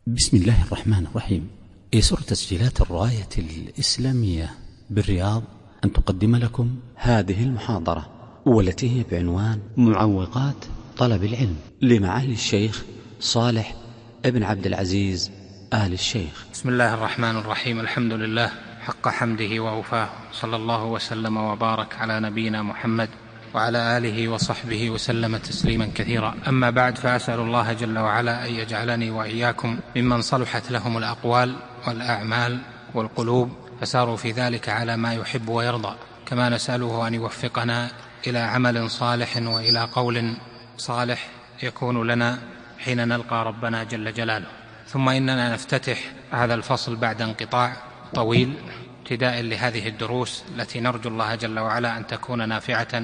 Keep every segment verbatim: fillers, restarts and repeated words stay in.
بسم الله الرحمن الرحيم. يسر تسجيلات الراية الإسلامية بالرياض أن تقدم لكم هذه المحاضرة، والتي هي بعنوان معوقات طلب العلم لمعالي الشيخ صالح ابن عبد العزيز آل الشيخ. بسم الله الرحمن الرحيم. الحمد لله حق حمده وأوفاه، صلى الله وسلم وبارك على نبينا محمد وعلى آله وصحبه وسلم تسليما كثيرا. أما بعد، فأسأل الله جل وعلا أن يجعلني وإياكم ممن صلحت لهم الأقوال والأعمال والقلوب فساروا في ذلك على ما يحب ويرضى، كما نسأله أن يوفقنا إلى عمل صالح وإلى قول صالح يكون لنا حين نلقى ربنا جل جلاله. ثم إننا نفتتح هذا الفصل بعد انقطاع طويل ابتداء لهذه الدروس التي نرجو الله جل وعلا أن تكون نافعة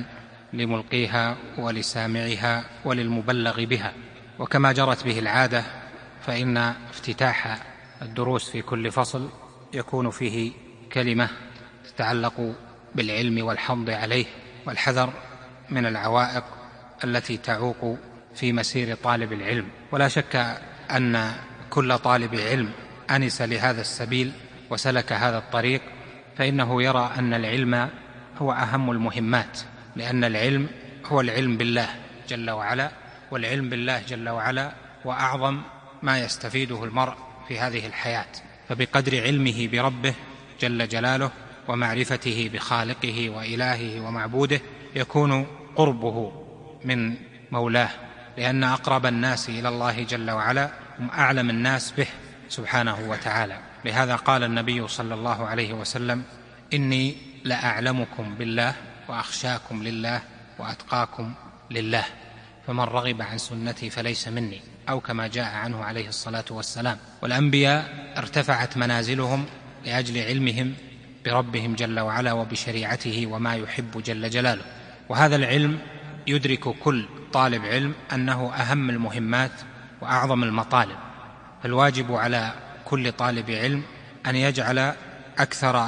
لملقيها ولسامعها وللمبلغ بها. وكما جرت به العادة، فإن افتتاح الدروس في كل فصل يكون فيه كلمة تتعلق بالعلم والحض عليه والحذر من العوائق التي تعوق في مسير طالب العلم. ولا شك أن كل طالب علم أنس لهذا السبيل وسلك هذا الطريق فإنه يرى أن العلم هو أهم المهمات، لأن العلم هو العلم بالله جل وعلا، والعلم بالله جل وعلا وأعظم ما يستفيده المرء في هذه الحياة. فبقدر علمه بربه جل جلاله ومعرفته بخالقه وإلهه ومعبوده يكون قربه من مولاه، لأن أقرب الناس إلى الله جل وعلا هم أعلم الناس به سبحانه وتعالى. لهذا قال النبي صلى الله عليه وسلم: إني لأعلمكم بالله وأخشاكم لله وأتقاكم لله، فمن رغب عن سنتي فليس مني، أو كما جاء عنه عليه الصلاة والسلام. والأنبياء ارتفعت منازلهم لأجل علمهم بربهم جل وعلا وبشريعته وما يحب جل جلاله. وهذا العلم يدرك كل طالب علم أنه أهم المهمات وأعظم المطالب، فالواجب على كل طالب علم أن يجعل أكثر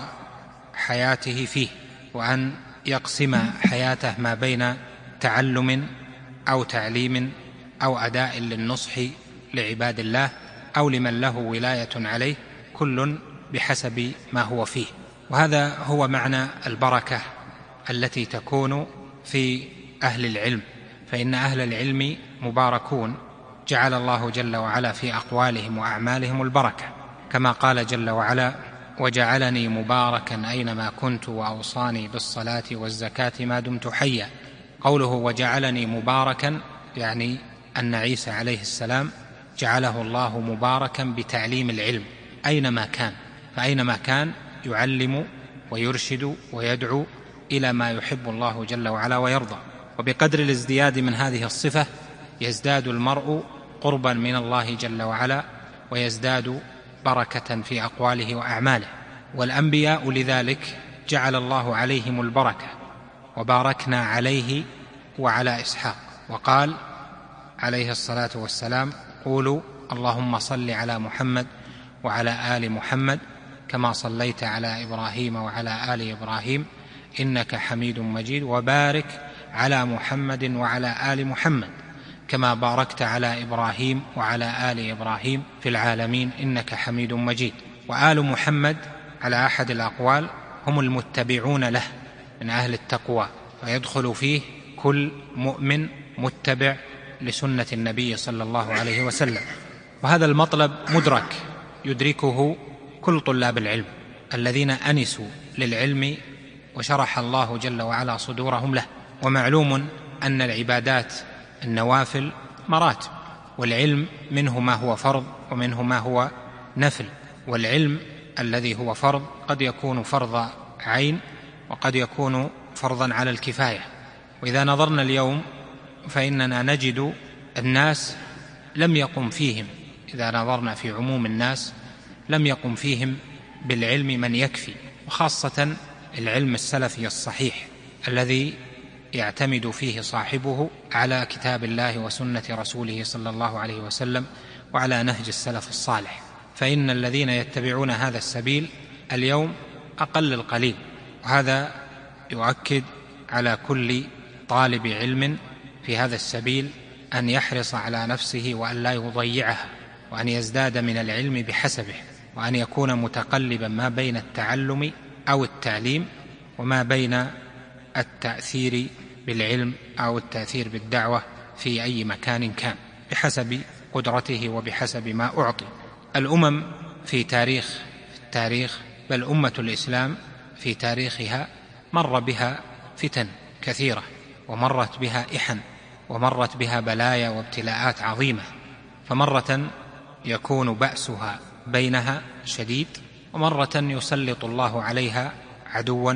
حياته فيه، وأن يقسم حياته ما بين تعلم أو تعليم أو أداء للنصح لعباد الله أو لمن له ولاية عليه، كل بحسب ما هو فيه. وهذا هو معنى البركة التي تكون في أهل العلم، فإن أهل العلم مباركون جعل الله جل وعلا في أقوالهم وأعمالهم البركة، كما قال جل وعلا: وجعلني مباركا أينما كنت وأوصاني بالصلاة والزكاة ما دمت حيا. قوله وجعلني مباركا يعني أن عيسى عليه السلام جعله الله مباركا بتعليم العلم أينما كان، فأينما كان يعلم ويرشد ويدعو إلى ما يحب الله جل وعلا ويرضى. وبقدر الازدياد من هذه الصفة يزداد المرء قربا من الله جل وعلا ويزداد بركة في أقواله وأعماله. والأنبياء لذلك جعل الله عليهم البركة، وباركنا عليه وعلى إسحاق، وقال عليه الصلاة والسلام: قولوا اللهم صل على محمد وعلى آل محمد كما صليت على إبراهيم وعلى آل إبراهيم إنك حميد مجيد، وبارك على محمد وعلى آل محمد كما باركت على إبراهيم وعلى آل إبراهيم في العالمين إنك حميد مجيد. وآل محمد على أحد الأقوال هم المتبعون له من أهل التقوى، ويدخل فيه كل مؤمن متبع لسنة النبي صلى الله عليه وسلم. وهذا المطلب مدرك يدركه كل طلاب العلم الذين أنسوا للعلم وشرح الله جل وعلا صدورهم له. ومعلوم أن العبادات النوافل مراتب، والعلم منه ما هو فرض ومنه ما هو نفل. والعلم الذي هو فرض قد يكون فرض عين وقد يكون فرضا على الكفاية. وإذا نظرنا اليوم فإننا نجد الناس لم يقم فيهم، إذا نظرنا في عموم الناس لم يقم فيهم بالعلم من يكفي، وخاصة العلم السلفي الصحيح الذي يعتمد فيه صاحبه على كتاب الله وسنة رسوله صلى الله عليه وسلم وعلى نهج السلف الصالح. فإن الذين يتبعون هذا السبيل اليوم أقل القليل، وهذا يؤكد على كل طالب علم في هذا السبيل أن يحرص على نفسه وأن لا يضيعها، وأن يزداد من العلم بحسبه، وأن يكون متقلبا ما بين التعلم أو التعليم وما بين التأثير بالعلم أو التأثير بالدعوة في أي مكان كان بحسب قدرته وبحسب ما أعطي. الأمم في تاريخ في التاريخ بل أمة الإسلام في تاريخها مر بها فتن كثيرة، ومرت بها إحن، ومرت بها بلايا وابتلاءات عظيمة، فمرة يكون بأسها بينها شديد، ومرة يسلط الله عليها عدوا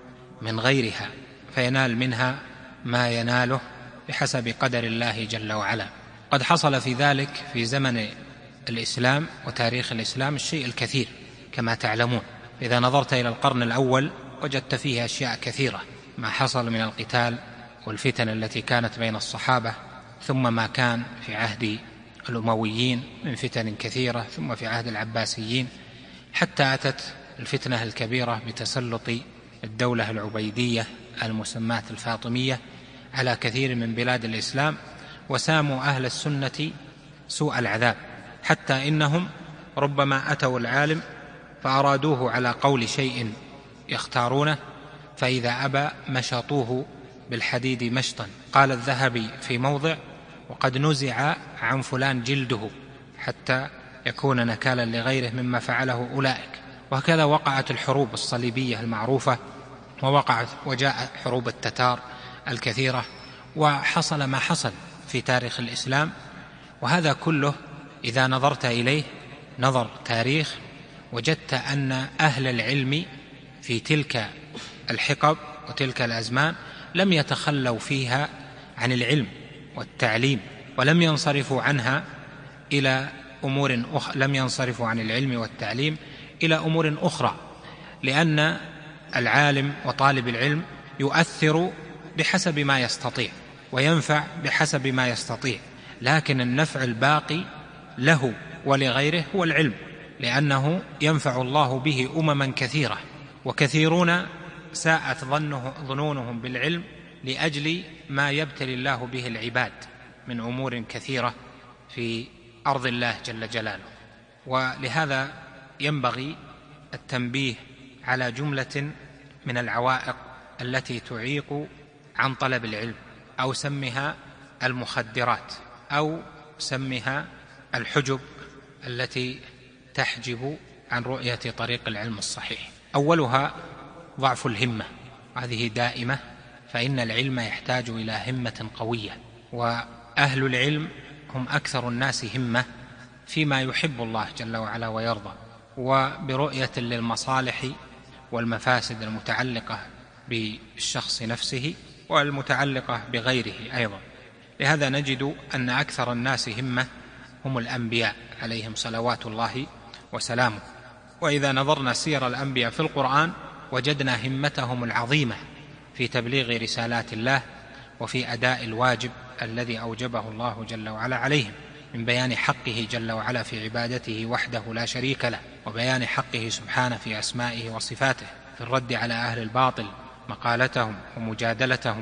من غيرها فينال منها ما يناله بحسب قدر الله جل وعلا. قد حصل في ذلك في زمن الإسلام وتاريخ الإسلام الشيء الكثير كما تعلمون. إذا نظرت إلى القرن الأول وجدت فيه أشياء كثيرة، ما حصل من القتال والفتن التي كانت بين الصحابة، ثم ما كان في عهد الأمويين من فتن كثيرة، ثم في عهد العباسيين، حتى أتت الفتنة الكبيرة بتسلط الدولة العبيدية المسماة الفاطمية على كثير من بلاد الإسلام، وساموا أهل السنة سوء العذاب، حتى إنهم ربما أتوا العالم فأرادوه على قول شيء يختارونه، فإذا أبى مشطوه بالحديد مشطا. قال الذهبي في موضع: وقد نزع عن فلان جلده حتى يكون نكالا لغيره مما فعله أولئك. وهكذا وقعت الحروب الصليبية المعروفة، ووقعت وجاء حروب التتار الكثيرة، وحصل ما حصل في تاريخ الإسلام. وهذا كله إذا نظرت إليه نظر تاريخ وجدت أن أهل العلم في تلك الحقب وتلك الأزمان لم يتخلوا فيها عن العلم والتعليم، ولم ينصرفوا عنها إلى أمور أخرى، لم ينصرفوا عن العلم والتعليم إلى أمور أخرى، لأن العالم وطالب العلم يؤثر بحسب ما يستطيع وينفع بحسب ما يستطيع، لكن النفع الباقي له ولغيره هو العلم، لأنه ينفع الله به أمما كثيرة. وكثيرون ساءت ظنه ظنونهم بالعلم لأجل ما يبتلي الله به العباد من أمور كثيرة في أرض الله جل جلاله. ولهذا ينبغي التنبيه على جملة من العوائق التي تعيق عن طلب العلم، أو سمها المخدرات، أو سمها الحجب التي تحجب عن رؤية طريق العلم الصحيح. أولها ضعف الهمة، هذه دائمة، فإن العلم يحتاج إلى همة قوية، وأهل العلم هم أكثر الناس همة فيما يحب الله جل وعلا ويرضى، وبرؤية للمصالح والمفاسد المتعلقة بالشخص نفسه والمتعلقة بغيره أيضا. لهذا نجد أن أكثر الناس همة هم الأنبياء عليهم صلوات الله وسلامه. وإذا نظرنا سير الأنبياء في القرآن وجدنا همتهم العظيمة في تبليغ رسالات الله وفي أداء الواجب الذي أوجبه الله جل وعلا عليهم، من بيان حقه جل وعلا في عبادته وحده لا شريك له، وبيان حقه سبحانه في أسمائه وصفاته، في الرد على أهل الباطل مقالتهم ومجادلتهم،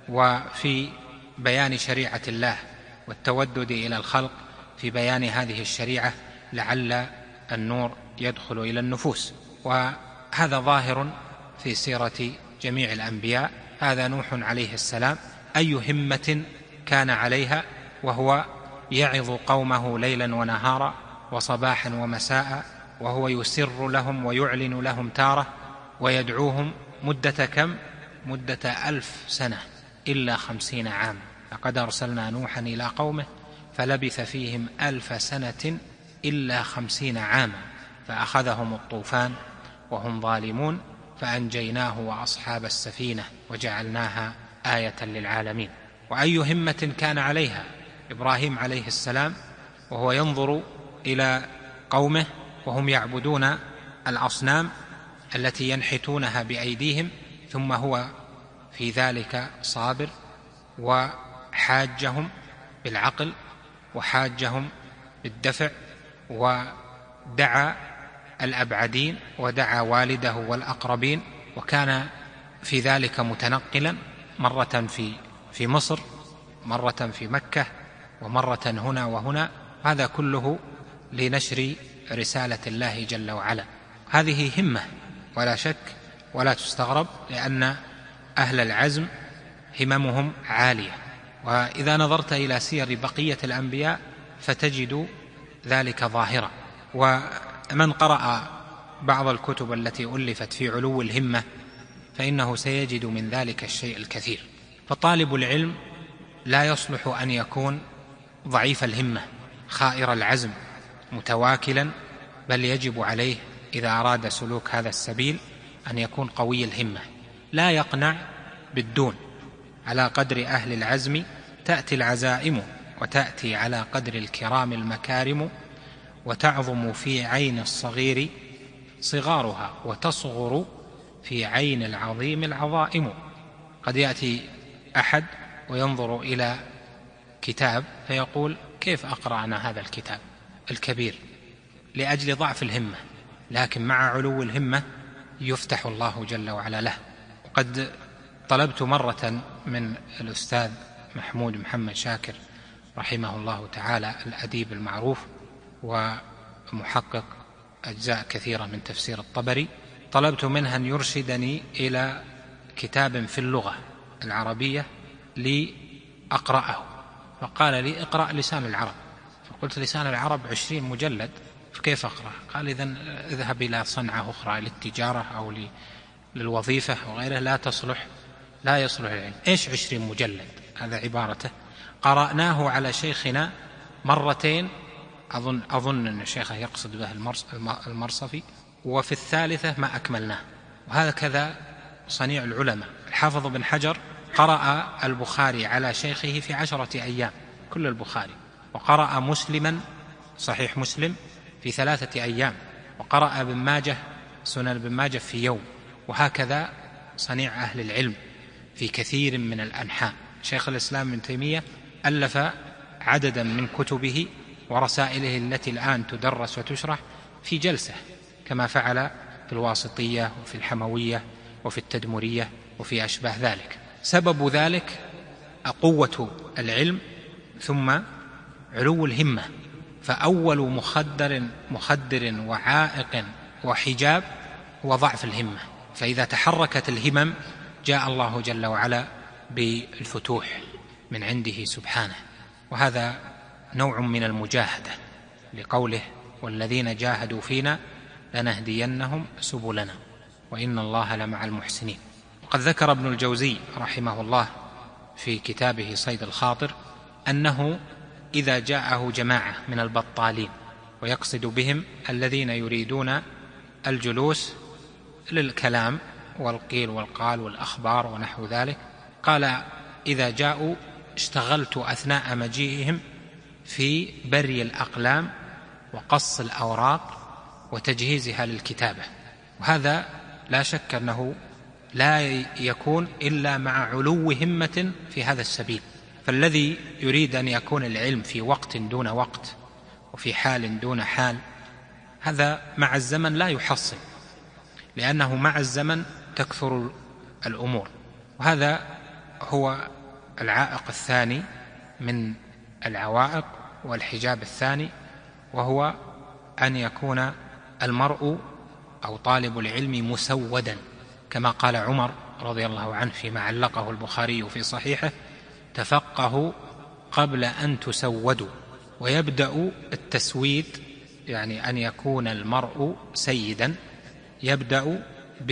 وفي بيان شريعة الله والتودد إلى الخلق في بيان هذه الشريعة لعل النور يدخل إلى النفوس. وهذا ظاهر في سيرة جميع الأنبياء. هذا نوح عليه السلام، أي همة كان عليها وهو يعظ قومه ليلا ونهارا وصباحا ومساء، وهو يسر لهم ويعلن لهم تارة، ويدعوهم مدة كم؟ مدة ألف سنة إلا خمسين عام. لقد أرسلنا نوحا إلى قومه فلبث فيهم ألف سنة إلا خمسين عاما فأخذهم الطوفان وهم ظالمون فأنجيناه وأصحاب السفينة وجعلناها آية للعالمين. وأي همة كان عليها إبراهيم عليه السلام وهو ينظر إلى قومه وهم يعبدون الأصنام التي ينحتونها بأيديهم، ثم هو في ذلك صابر، وحاجهم بالعقل وحاجهم بالدفع، ودعا الأبعدين ودعا والده والأقربين، وكان في ذلك متنقلا، مرة في في مصر، مرة في مكة، ومرة هنا وهنا. هذا كله لنشر رسالة الله جل وعلا. هذه همة ولا شك ولا تستغرب، لأن أهل العزم هممهم عالية. وإذا نظرت إلى سير بقية الأنبياء فتجد ذلك ظاهرا. ومن قرأ بعض الكتب التي ألفت في علو الهمة فإنه سيجد من ذلك الشيء الكثير. فطالب العلم لا يصلح أن يكون ضعيف الهمة خائر العزم متواكلا، بل يجب عليه إذا أراد سلوك هذا السبيل أن يكون قوي الهمة، لا يقنع بالدون. على قدر أهل العزم تأتي العزائم، وتأتي على قدر الكرام المكارم، وتعظم في عين الصغير صغارها، وتصغر في عين العظيم العظائم. قد يأتي أحد وينظر إلى كتاب فيقول كيف أقرأنا هذا الكتاب الكبير لأجل ضعف الهمة، لكن مع علو الهمة يفتح الله جل وعلا له. وقد طلبت مرة من الأستاذ محمود محمد شاكر رحمه الله تعالى، الأديب المعروف ومحقق أجزاء كثيرة من تفسير الطبري، طلبت منه أن يرشدني إلى كتاب في اللغة العربية لأقرأه، فقال لي اقرأ لسان العرب. فقلت لسان العرب عشرين مجلد فكيف أقرأ؟ قال إذن اذهب إلى صنعة أخرى للتجارة أو للوظيفة وغيره، لا تصلح لا يصلح العلم. إيش عشرين مجلد؟ هذا عبارته. قرأناه على شيخنا مرتين، أظن, أظن أن الشيخ يقصد به المرصفي، وفي الثالثة ما أكملناه. وهكذا صنيع العلماء. الحافظ بن حجر قرأ البخاري على شيخه في عشرة أيام كل البخاري، وقرأ مسلما صحيح مسلم في ثلاثة أيام، وقرأ ابن ماجه سنن ابن ماجه في يوم. وهكذا صنيع أهل العلم في كثير من الأنحاء. شيخ الإسلام ابن تيمية ألف عددا من كتبه ورسائله التي الآن تدرس وتشرح في جلسة، كما فعل في الواسطية وفي الحموية وفي التدمرية وفي أشباه ذلك. سبب ذلك قوة العلم ثم علو الهمة. فأول مخدر مخدر وعائق وحجاب هو ضعف الهمة. فإذا تحركت الهمم جاء الله جل وعلا بالفتوح من عنده سبحانه. وهذا نوع من المجاهدة، لقوله والذين جاهدوا فينا لنهدينهم سبلنا وإن الله لمع المحسنين. وقد ذكر ابن الجوزي رحمه الله في كتابه صيد الخاطر أنه إذا جاءه جماعة من البطالين، ويقصد بهم الذين يريدون الجلوس للكلام والقيل والقال والأخبار ونحو ذلك، قال إذا جاءوا اشتغلت أثناء مجيئهم في بري الأقلام وقص الأوراق وتجهيزها للكتابة. وهذا لا شك أنه لا يكون إلا مع علو همة في هذا السبيل. فالذي يريد أن يكون العلم في وقت دون وقت وفي حال دون حال، هذا مع الزمن لا يحصل، لأنه مع الزمن تكثر الأمور. وهذا هو العائق الثاني من العوائق والحجاب الثاني، وهو أن يكون المرء أو طالب العلم مسودا، كما قال عمر رضي الله عنه فيما علقه البخاري في صحيحه: تفقهوا قبل أن تسودوا. ويبدأ التسويد يعني أن يكون المرء سيدا يبدأ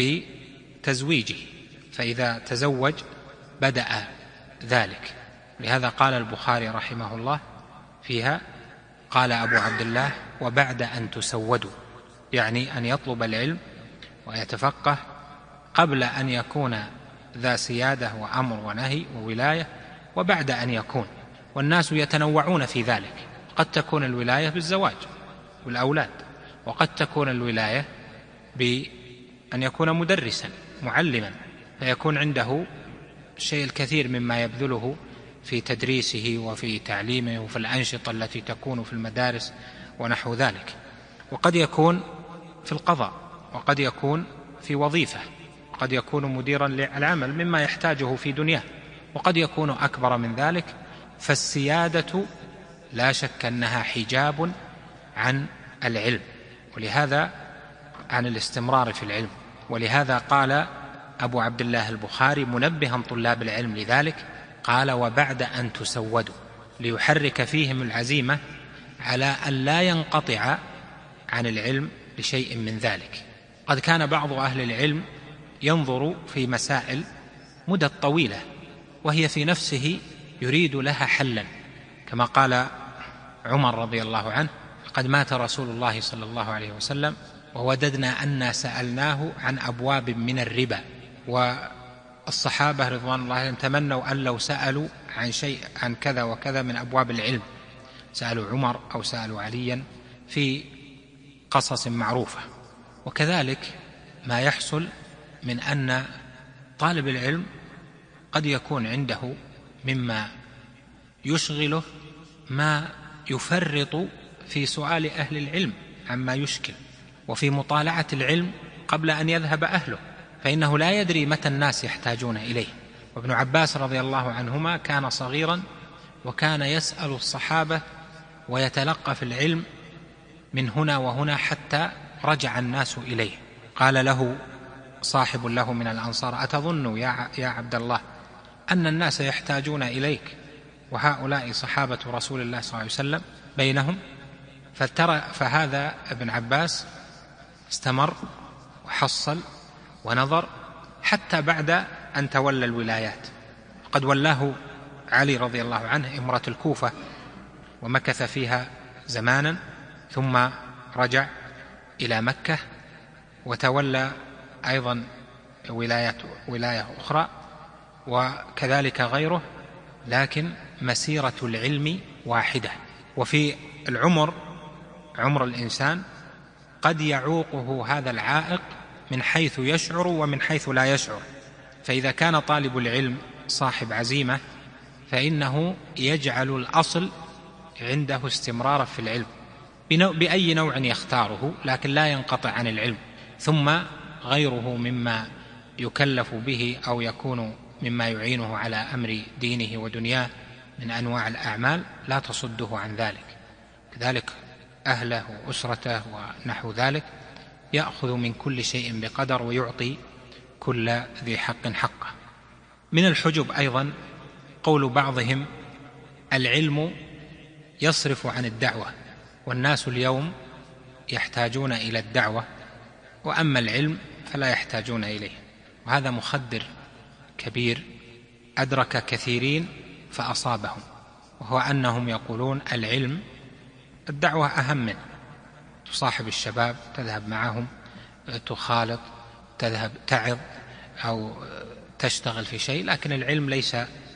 بتزويجه، فإذا تزوج بدأ ذلك. لهذا قال البخاري رحمه الله فيها، قال أبو عبد الله: وبعد أن تسودوا، يعني أن يطلب العلم ويتفقه قبل أن يكون ذا سيادة وأمر ونهي وولاية، وبعد أن يكون. والناس يتنوعون في ذلك، قد تكون الولاية بالزواج والأولاد، وقد تكون الولاية بأن يكون مدرسا معلما فيكون عنده الشيء الكثير مما يبذله في تدريسه وفي تعليمه وفي الأنشطة التي تكون في المدارس ونحو ذلك. وقد يكون في القضاء، وقد يكون في وظيفة، وقد يكون مديرا للعمل مما يحتاجه في دنياه، وقد يكون أكبر من ذلك. فالسيادة لا شك أنها حجاب عن العلم، ولهذا عن الاستمرار في العلم. ولهذا قال أبو عبد الله البخاري منبها طلاب العلم لذلك، قال: وبعد أن تسودوا، ليحرك فيهم العزيمة على أن لا ينقطع عن العلم لشيء من ذلك. قد كان بعض أهل العلم ينظر في مسائل مدة طويلة وهي في نفسه يريد لها حلا، كما قال عمر رضي الله عنه: قد مات رسول الله صلى الله عليه وسلم ووددنا أن سألناه عن أبواب من الربا. والصحابة رضوان الله عليهم تمنوا أن لو سألوا عن شيء عن كذا وكذا من أبواب العلم سألوا عمر أو سألوا عليا في قصص معروفة. وكذلك ما يحصل من أن طالب العلم قد يكون عنده مما يشغله ما يفرط في سؤال أهل العلم عما يشكل، وفي مطالعة العلم قبل أن يذهب أهله، فإنه لا يدري متى الناس يحتاجون إليه. وابن عباس رضي الله عنهما كان صغيرا وكان يسأل الصحابة ويتلقى في العلم من هنا وهنا حتى رجع الناس إليه. قال له صاحب له من الأنصار: أتظن يا عبد الله أن الناس يحتاجون إليك وهؤلاء صحابة رسول الله صلى الله عليه وسلم بينهم؟ فترى فهذا ابن عباس استمر وحصل ونظر حتى بعد أن تولى الولايات. قد ولاه علي رضي الله عنه إمرة الكوفة ومكث فيها زمانا، ثم رجع إلى مكة وتولى أيضا ولاية, ولاية أخرى، وكذلك غيره، لكن مسيرة العلم واحدة. وفي العمر عمر الإنسان قد يعوقه هذا العائق من حيث يشعر ومن حيث لا يشعر. فإذا كان طالب العلم صاحب عزيمة فإنه يجعل الأصل عنده استمرار في العلم بأي نوع يختاره، لكن لا ينقطع عن العلم. ثم غيره مما يكلف به أو يكون مما يعينه على أمر دينه ودنياه من أنواع الأعمال لا تصده عن ذلك. كذلك أهله وأسرته ونحو ذلك يأخذ من كل شيء بقدر ويعطي كل ذي حق حقه. من الحجب أيضا قول بعضهم: العلم يصرف عن الدعوة، والناس اليوم يحتاجون إلى الدعوة، وأما العلم فلا يحتاجون إليه. وهذا مخدر كبير أدرك كثيرين فأصابهم، وهو أنهم يقولون العلم الدعوة أهم منه. تصاحب الشباب، تذهب معهم، تخالط، تذهب تعظ أو تشتغل في شيء، لكن العلم ليس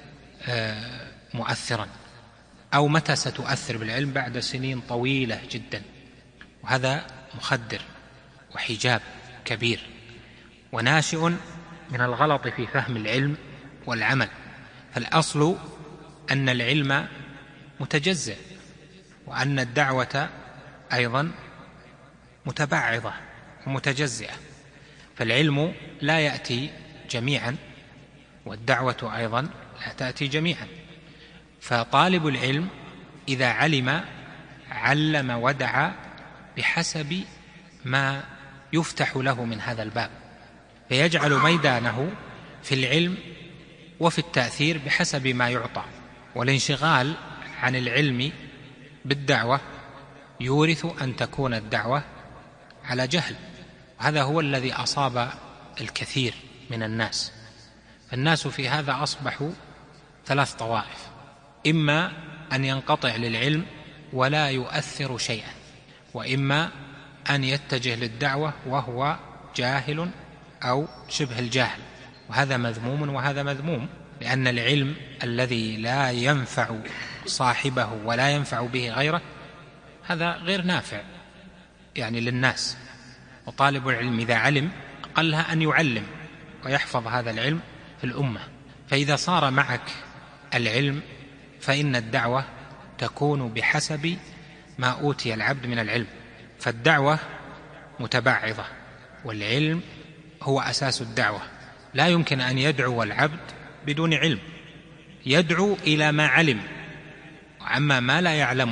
مؤثرا، أو متى ستؤثر بالعلم؟ بعد سنين طويلة جدا. وهذا مخدر وحجاب كبير وناشئ من الغلط في فهم العلم والعمل. فالأصل أن العلم متجزئ، وأن الدعوة أيضا متبعضة ومتجزئة، فالعلم لا يأتي جميعا والدعوة أيضا لا تأتي جميعا. فطالب العلم إذا علم علم ودعا بحسب ما يفتح له من هذا الباب، فيجعل ميدانه في العلم وفي التأثير بحسب ما يعطى. والانشغال عن العلم بالدعوة يورث أن تكون الدعوة على جهل، وهذا هو الذي أصاب الكثير من الناس. فالناس في هذا أصبحوا ثلاث طوائف: إما أن ينقطع للعلم ولا يؤثر شيئا، وإما أن يتجه للدعوة وهو جاهل أو شبه الجاهل، وهذا مذموم وهذا مذموم، لأن العلم الذي لا ينفع صاحبه ولا ينفع به غيره هذا غير نافع يعني للناس. وطالب العلم إذا علم أقلها أن يعلم ويحفظ هذا العلم في الأمة. فإذا صار معك العلم فإن الدعوة تكون بحسب ما أوتي العبد من العلم. فالدعوة متبعضة، والعلم هو أساس الدعوة. لا يمكن أن يدعو العبد بدون علم، يدعو إلى ما علم، وعما ما لا يعلمه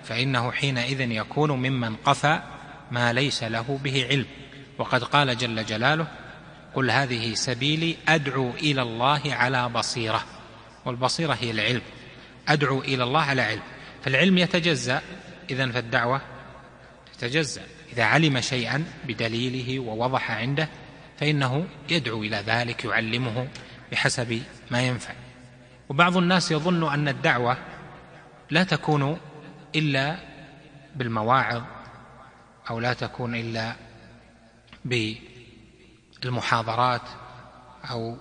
فإنه حينئذ يكون ممن قفى ما ليس له به علم. وقد قال جل جلاله: قل هذه سبيلي أدعو إلى الله على بصيرة. والبصيرة هي العلم، أدعو إلى الله على علم. فالعلم يتجزأ، إذن فالدعوة تتجزأ. إذا علم شيئا بدليله ووضح عنده فإنه يدعو إلى ذلك، يعلمه بحسب ما ينفع. وبعض الناس يظن أن الدعوة لا تكون إلا بالمواعظ، أو لا تكون إلا بالمحاضرات، أو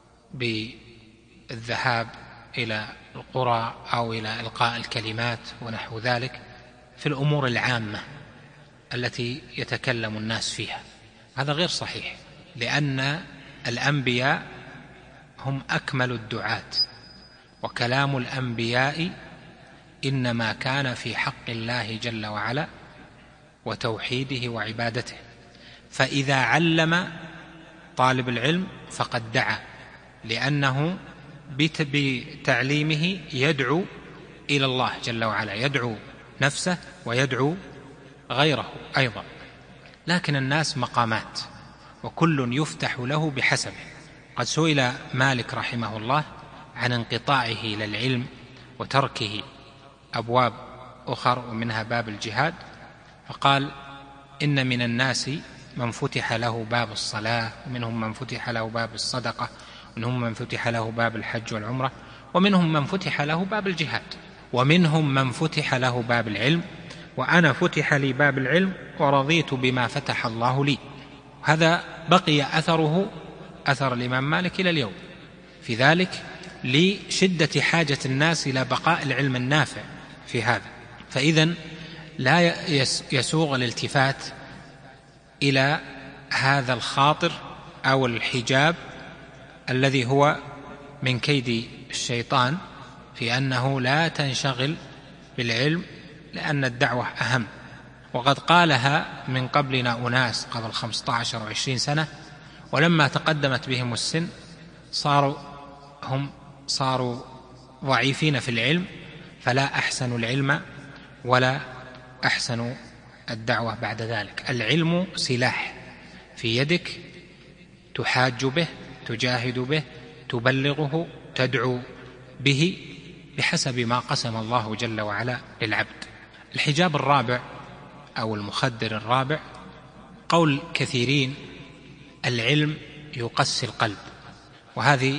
بالذهاب إلى القرى، أو إلى إلقاء الكلمات ونحو ذلك في الأمور العامة التي يتكلم الناس فيها. هذا غير صحيح، لأن الأنبياء هم أكمل الدعاة، وكلام الأنبياء إنما كان في حق الله جل وعلا وتوحيده وعبادته. فإذا علم طالب العلم فقد دعا، لأنه بتعليمه يدعو إلى الله جل وعلا، يدعو نفسه ويدعو غيره أيضا. لكن الناس مقامات، وكل يفتح له بحسبه. قد سئل مالك رحمه الله عن انقطاعه إلى العلم وتركه أبواب أخر ومنها باب الجهاد، فقال: إن من الناس من فتح له باب الصلاة، ومنهم من فتح له باب الصدقة، ومنهم من فتح له باب الحج والعمرة، ومنهم من فتح له باب الجهاد، ومنهم من فتح له باب العلم، وأنا فتح لي باب العلم ورضيت بما فتح الله لي. هذا بقي أثره أثر الإمام مالك إلى اليوم في ذلك، لشدة حاجة الناس إلى بقاء العلم النافع في هذا. فإذن لا يسوغ الالتفات إلى هذا الخاطر أو الحجاب الذي هو من كيد الشيطان، في أنه لا تنشغل بالعلم لأن الدعوة أهم. وقد قالها من قبلنا أناس قبل خمسة عشر وعشرين سنة، ولما تقدمت بهم السن صاروا هم صاروا ضعيفين في العلم، فلا أحسن العلم ولا أحسن الدعوة بعد ذلك. العلم سلاح في يدك تحاج به، تجاهد به، تبلغه، تدعو به بحسب ما قسم الله جل وعلا للعبد. الحجاب الرابع أو المخدر الرابع، قول كثيرين: العلم يقسي القلب. وهذه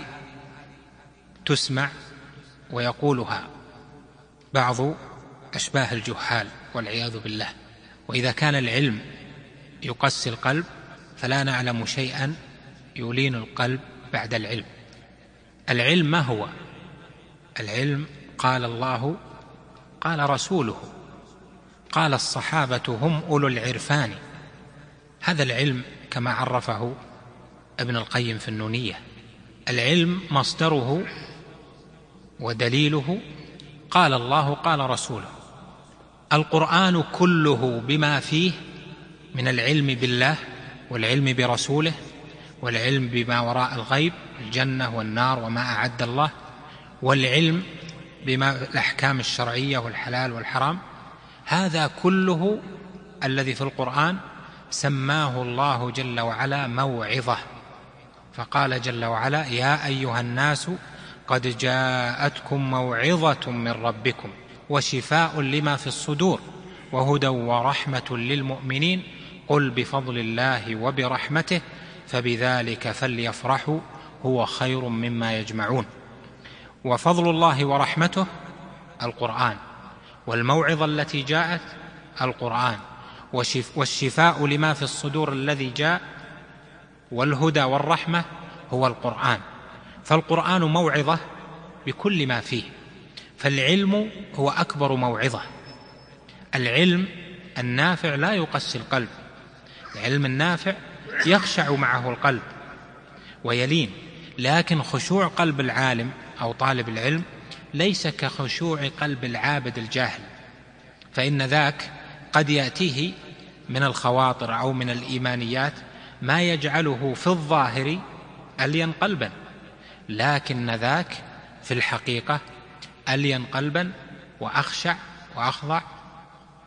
تسمع ويقولها بعض أشباه الجهال والعياذ بالله. وإذا كان العلم يقسي القلب فلا نعلم شيئا يلين القلب بعد العلم. العلم ما هو؟ العلم قال الله، قال رسوله، قال الصحابة هم أولو العرفان. هذا العلم كما عرفه ابن القيم في النونية. العلم مصدره ودليله قال الله قال رسوله. القرآن كله بما فيه من العلم بالله والعلم برسوله والعلم بما وراء الغيب، الجنة والنار وما أعد الله، والعلم بما الأحكام الشرعية والحلال والحرام، هذا كله الذي في القرآن سماه الله جل وعلا موعظة. فقال جل وعلا: يا أيها الناس قد جاءتكم موعظة من ربكم وشفاء لما في الصدور وهدى ورحمة للمؤمنين قل بفضل الله وبرحمته فبذلك فليفرحوا هو خير مما يجمعون. وفضل الله ورحمته القرآن، والموعظة التي جاءت القرآن، والشفاء لما في الصدور الذي جاء، والهدى والرحمة هو القرآن. فالقرآن موعظة بكل ما فيه. فالعلم هو أكبر موعظة. العلم النافع لا يقسي القلب، العلم النافع يخشع معه القلب ويلين. لكن خشوع قلب العالم أو طالب العلم ليس كخشوع قلب العابد الجاهل، فإن ذاك قد يأتيه من الخواطر أو من الإيمانيات ما يجعله في الظاهر ألين قلبا، لكن ذاك في الحقيقة ألين قلبا وأخشع وأخضع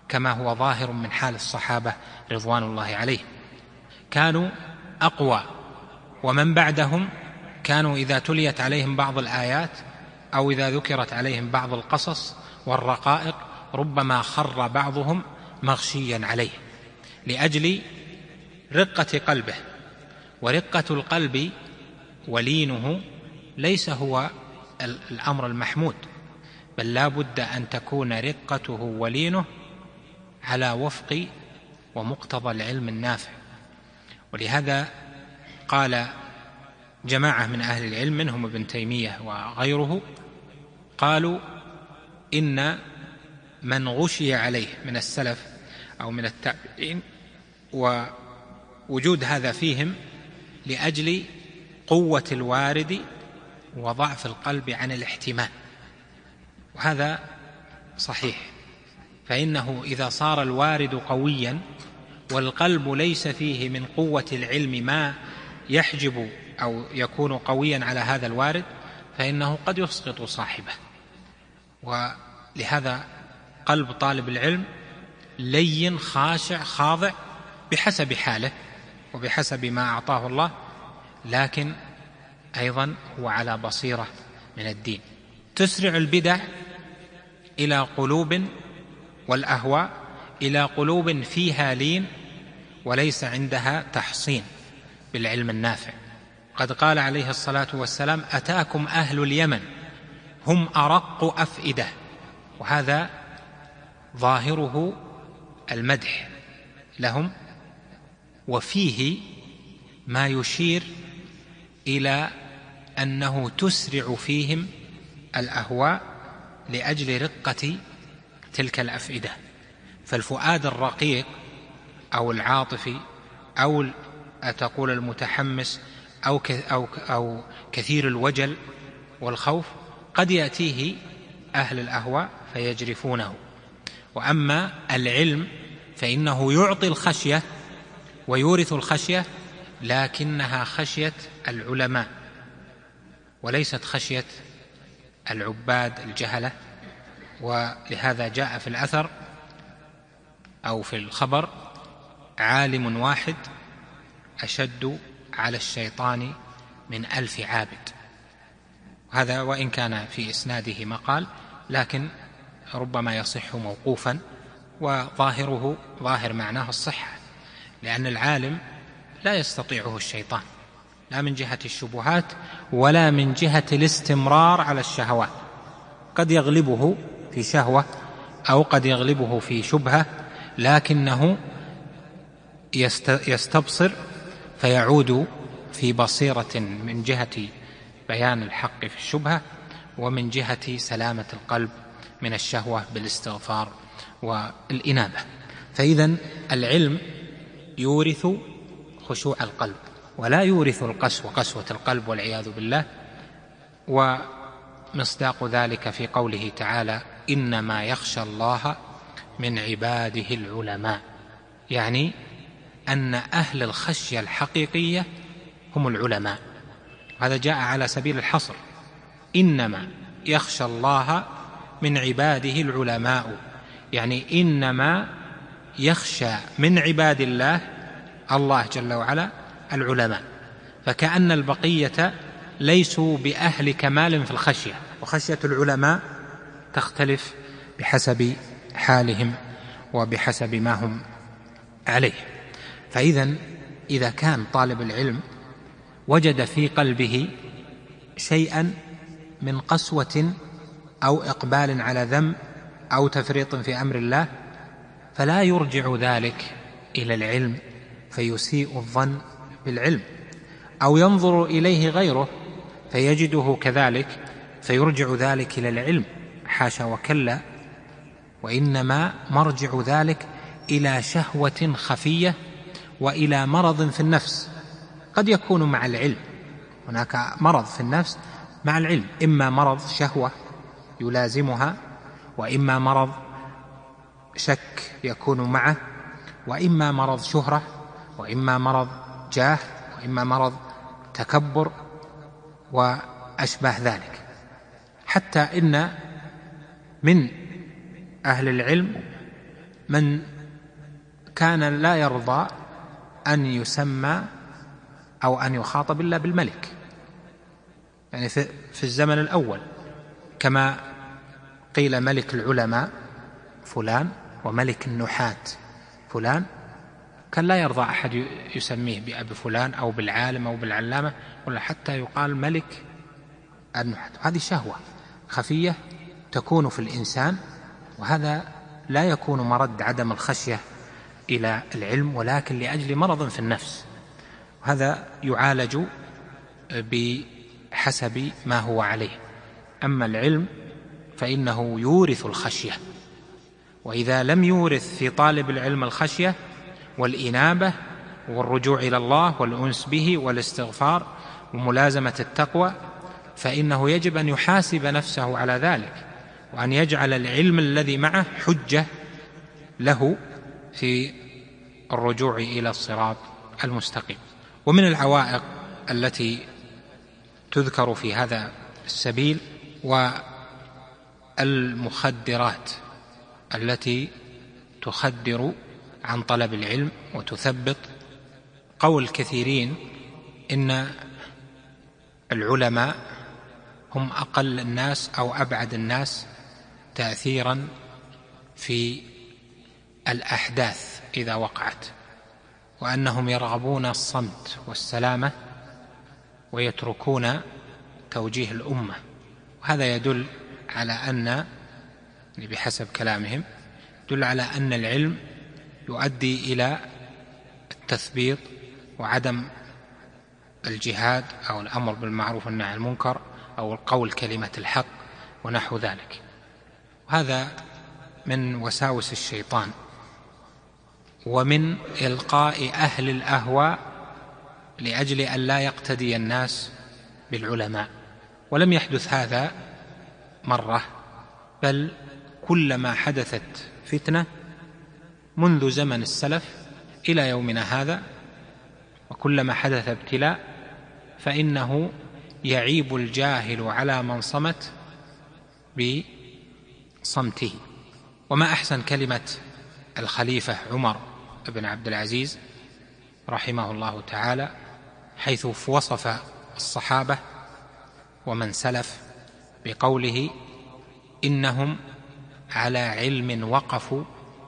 كما هو ظاهر من حال الصحابة رضوان الله عليهم، كانوا أقوى، ومن بعدهم كانوا إذا تليت عليهم بعض الآيات أو إذا ذكرت عليهم بعض القصص والرقائق ربما خر بعضهم مغشيا عليه لأجل رقة قلبه. ورقة القلب ولينه ليس هو الأمر المحمود، بل لا بد أن تكون رقته ولينه على وفق ومقتضى العلم النافع. ولهذا قال جماعة من أهل العلم منهم ابن تيمية وغيره، قالوا إن من غشي عليه من السلف أو من التابعين، ووجود هذا فيهم لأجل قوة الوارد وضعف القلب عن الاحتمال، وهذا صحيح. فإنه إذا صار الوارد قويا والقلب ليس فيه من قوة العلم ما يحجب أو يكون قويا على هذا الوارد، فإنه قد يسقط صاحبه. ولهذا قلب طالب العلم لين خاشع خاضع بحسب حاله وبحسب ما أعطاه الله، لكن أيضا هو على بصيرة من الدين. تسرع البدع إلى قلوب والأهواء إلى قلوب فيها لين وليس عندها تحصين بالعلم النافع. قد قال عليه الصلاة والسلام: أتاكم أهل اليمن هم أرق أفئدة، وهذا ظاهره المدح لهم، وفيه ما يشير إلى أنه تسرع فيهم الأهواء لأجل رقة تلك الأفئدة. فالفؤاد الرقيق أو العاطفي أو تقول المتحمس أو أو أو كثير الوجل والخوف قد يأتيه أهل الأهواء فيجرفونه. وأما العلم فإنه يعطي الخشية ويورث الخشية، لكنها خشية العلماء وليست خشية العباد الجهلة. ولهذا جاء في الأثر أو في الخبر: عالم واحد أشد على الشيطان من ألف عابد. هذا وإن كان في إسناده مقال، لكن ربما يصح موقوفا، وظاهره ظاهر معناه الصحة، لأن العالم لا يستطيعه الشيطان، لا من جهة الشبهات ولا من جهة الاستمرار على الشهوات. قد يغلبه في شهوة أو قد يغلبه في شبهة، لكنه يستبصر فيعود في بصيرة من جهة بيان الحق في الشبهة، ومن جهة سلامة القلب من الشهوة بالاستغفار والإنابة. فإذن العلم يورث خشوع القلب ولا يورث القسوة قسوة القلب والعياذ بالله. ومصداق ذلك في قوله تعالى: إنما يخشى الله من عباده العلماء، يعني أن أهل الخشية الحقيقية هم العلماء. هذا جاء على سبيل الحصر: إنما يخشى الله من عباده العلماء، يعني إنما يخشى من عباد الله الله جل وعلا العلماء. فكأن البقية ليسوا بأهل كمال في الخشية، وخشية العلماء تختلف بحسب حالهم وبحسب ما هم عليه. فإذن إذا كان طالب العلم وجد في قلبه شيئا من قسوة أو إقبال على ذنب أو تفريط في أمر الله، فلا يرجع ذلك إلى العلم فيسيء الظن بالعلم، أو ينظر إليه غيره فيجده كذلك فيرجع ذلك إلى العلم، حاشا وكلا. وإنما مرجع ذلك إلى شهوة خفية وإلى مرض في النفس. قد يكون مع العلم، هناك مرض في النفس مع العلم، إما مرض شهوة يلازمها، وإما مرض شك يكون معه، وإما مرض شهرة، وإما مرض جاه، وإما مرض تكبر وأشباه ذلك. حتى إن من أهل العلم من كان لا يرضى أن يسمى أو أن يخاطب إلا بالملك، يعني في الزمن الأول كما قيل ملك العلماء فلان وملك النحاة فلان، كان لا يرضى أحد يسميه بأبي فلان أو بالعالم أو بالعلامة، ولا حتى يقال ملك النحاة. هذه شهوة خفية تكون في الإنسان، وهذا لا يكون مرد عدم الخشية إلى العلم، ولكن لأجل مرض في النفس، وهذا يعالج بحسب ما هو عليه. أما العلم فإنه يورث الخشية، وإذا لم يورث في طالب العلم الخشية والإنابة والرجوع إلى الله والأنس به والاستغفار وملازمة التقوى، فإنه يجب أن يحاسب نفسه على ذلك، وأن يجعل العلم الذي معه حجة له في الرجوع إلى الصراط المستقيم. ومن العوائق التي تذكر في هذا السبيل والمخدرات التي تخدر عن طلب العلم وتثبط. قول كثيرين إن العلماء هم أقل الناس أو أبعد الناس تأثيرا في الأحداث إذا وقعت، وأنهم يرغبون الصمت والسلامة ويتركون توجيه الأمة. وهذا يدل على أن بحسب كلامهم يدل على أن العلم يؤدي إلى التثبيط وعدم الجهاد أو الأمر بالمعروف والنهي عن المنكر أو القول كلمة الحق ونحو ذلك. وهذا من وساوس الشيطان ومن إلقاء أهل الأهواء لأجل أن لا يقتدي الناس بالعلماء. ولم يحدث هذا مرة، بل كلما حدثت فتنة منذ زمن السلف إلى يومنا هذا، وكلما حدث ابتلاء فإنه يعيب الجاهل على من صمت بصمته. وما أحسن كلمة الخليفة عمر بن عبد العزيز رحمه الله تعالى، حيث وصف الصحابة ومن سلف بقوله: إنهم على علم وقفوا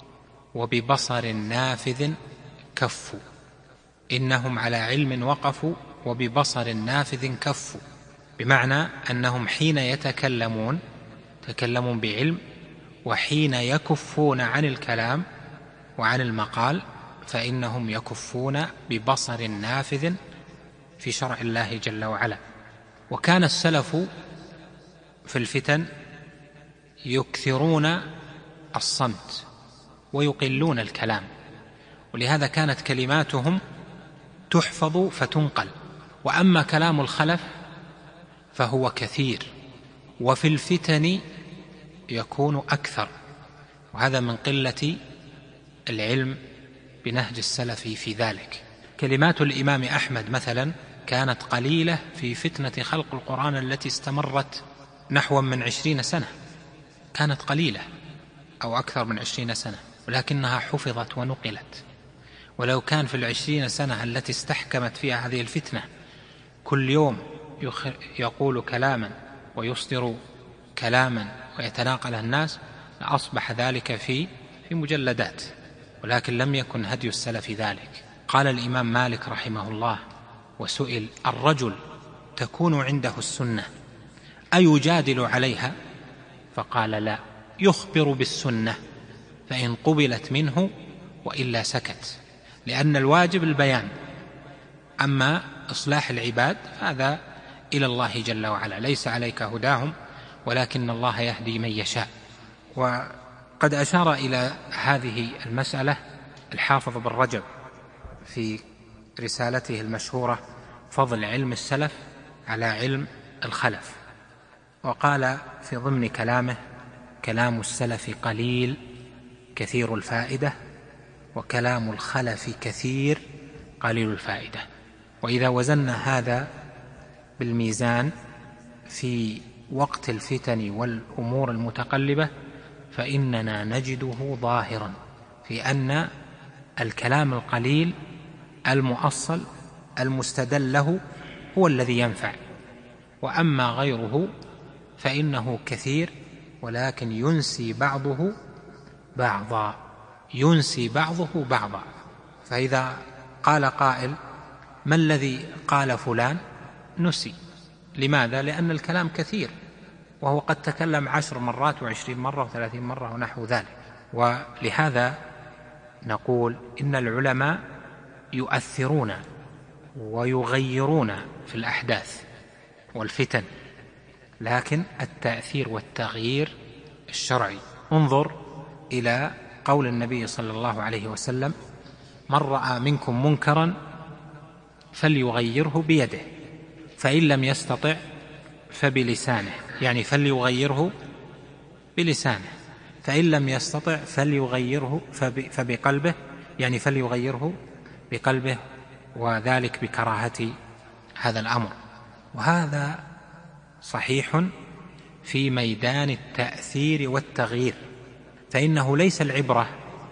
وببصر نافذ كفوا. إنهم على علم وقفوا وببصر نافذ كفوا، بمعنى أنهم حين يتكلمون تكلمون بعلم، وحين يكفون عن الكلام وعن المقال فإنهم يكفون ببصر نافذ في شرع الله جل وعلا. وكان السلف في الفتن يكثرون الصمت ويقلون الكلام، ولهذا كانت كلماتهم تحفظ فتنقل. وأما كلام الخلف فهو كثير، وفي الفتن يكون أكثر، وهذا من قلة العلم بنهج السلف في ذلك. كلمات الإمام أحمد مثلا كانت قليلة في فتنة خلق القرآن التي استمرت نحو من عشرين سنة، كانت قليلة أو أكثر من عشرين سنة، ولكنها حفظت ونقلت. ولو كان في العشرين سنة التي استحكمت فيها هذه الفتنة كل يوم يقول كلاما ويصدر كلاما ويتناقله الناس لأصبح ذلك في في مجلدات، ولكن لم يكن هدي السلف ذلك. قال الإمام مالك رحمه الله وسئل: الرجل تكون عنده السنة أيجادل عليها؟ فقال: لا، يخبر بالسنة فإن قبلت منه وإلا سكت، لأن الواجب البيان، أما إصلاح العباد هذا إلى الله جل وعلا، ليس عليك هداهم ولكن الله يهدي من يشاء. وقد أشار إلى هذه المسألة الحافظ بن رجب في رسالته المشهورة فضل علم السلف على علم الخلف، وقال في ضمن كلامه: كلام السلف قليل كثير الفائدة، وكلام الخلف كثير قليل الفائدة. وإذا وزننا هذا بالميزان في وقت الفتن والأمور المتقلبة فإننا نجده ظاهرا، في أن الكلام القليل المؤصل المستدل له هو الذي ينفع، وأما غيره فإنه كثير ولكن ينسي بعضه بعضا ينسي بعضه بعضا. فإذا قال قائل ما الذي قال فلان؟ نسي. لماذا؟ لأن الكلام كثير، وهو قد تكلم عشر مرات وعشرين مرة وثلاثين مرة ونحو ذلك. ولهذا نقول إن العلماء يؤثرون ويغيرون في الأحداث والفتن، لكن التأثير والتغيير الشرعي. انظر إلى قول النبي صلى الله عليه وسلم: من رأى منكم منكرا فليغيره بيده، فإن لم يستطع فبلسانه، يعني فليغيره بلسانه، فإن لم يستطع فليغيره فبقلبه، يعني فليغيره بقلبه، وذلك بكراهة هذا الأمر. وهذا صحيح في ميدان التأثير والتغيير، فإنه ليس العبرة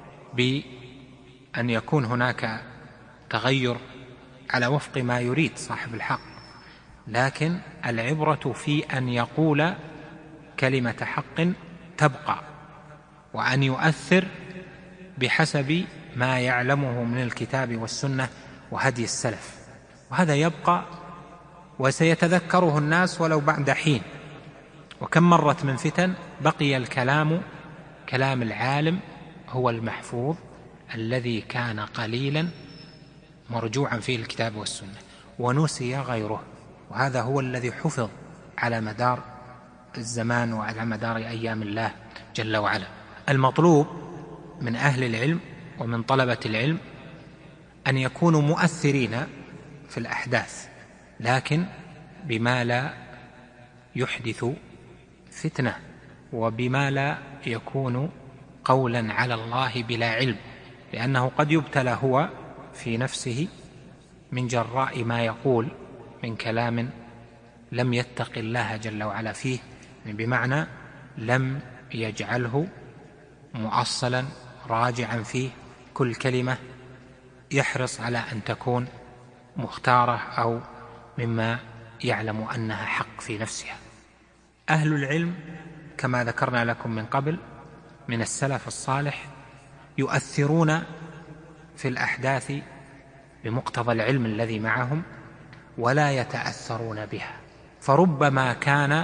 بأن يكون هناك تغير على وفق ما يريد صاحب الحق، لكن العبرة في أن يقول كلمة حق تبقى، وأن يؤثر بحسب ما يعلمه من الكتاب والسنة وهدي السلف، وهذا يبقى وسيتذكره الناس ولو بعد حين. وكم مرت من فتن بقي الكلام كلام العالم هو المحفوظ الذي كان قليلا مرجوعا فيه الكتاب والسنة، ونسي غيره، وهذا هو الذي حفظ على مدار الزمان وعلى مدار أيام الله جل وعلا. المطلوب من أهل العلم ومن طلبة العلم أن يكونوا مؤثرين في الأحداث، لكن بما لا يحدث فتنة، وبما لا يكون قولا على الله بلا علم، لأنه قد يبتلى هو في نفسه من جراء ما يقول من كلام لم يتق الله جل وعلا فيه، بمعنى لم يجعله مؤصلا راجعا فيه، كل كلمة يحرص على أن تكون مختارة أو مما يعلم أنها حق في نفسها. أهل العلم كما ذكرنا لكم من قبل من السلف الصالح يؤثرون في الأحداث بمقتضى العلم الذي معهم، ولا يتأثرون بها، فربما كان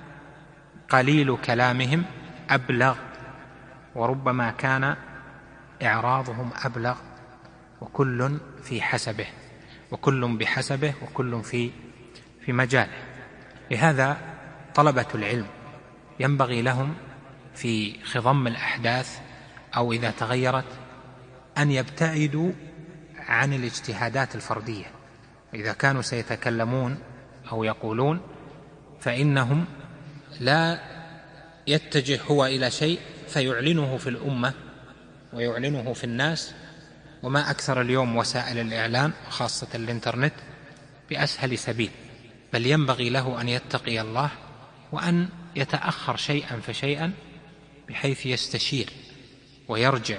قليل كلامهم أبلغ، وربما كان إعراضهم أبلغ، وكل في حسبه، وكل بحسبه، وكل في في مجاله. لهذا طلبة العلم ينبغي لهم في خضم الأحداث أو إذا تغيرت أن يبتعدوا عن الاجتهادات الفردية. إذا كانوا سيتكلمون أو يقولون فإنهم لا يتجه هو إلى شيء فيعلنه في الأمة ويعلنه في الناس، وما أكثر اليوم وسائل الإعلان خاصة الإنترنت بأسهل سبيل، بل ينبغي له أن يتقي الله وأن يتأخر شيئا فشيئا بحيث يستشير ويرجع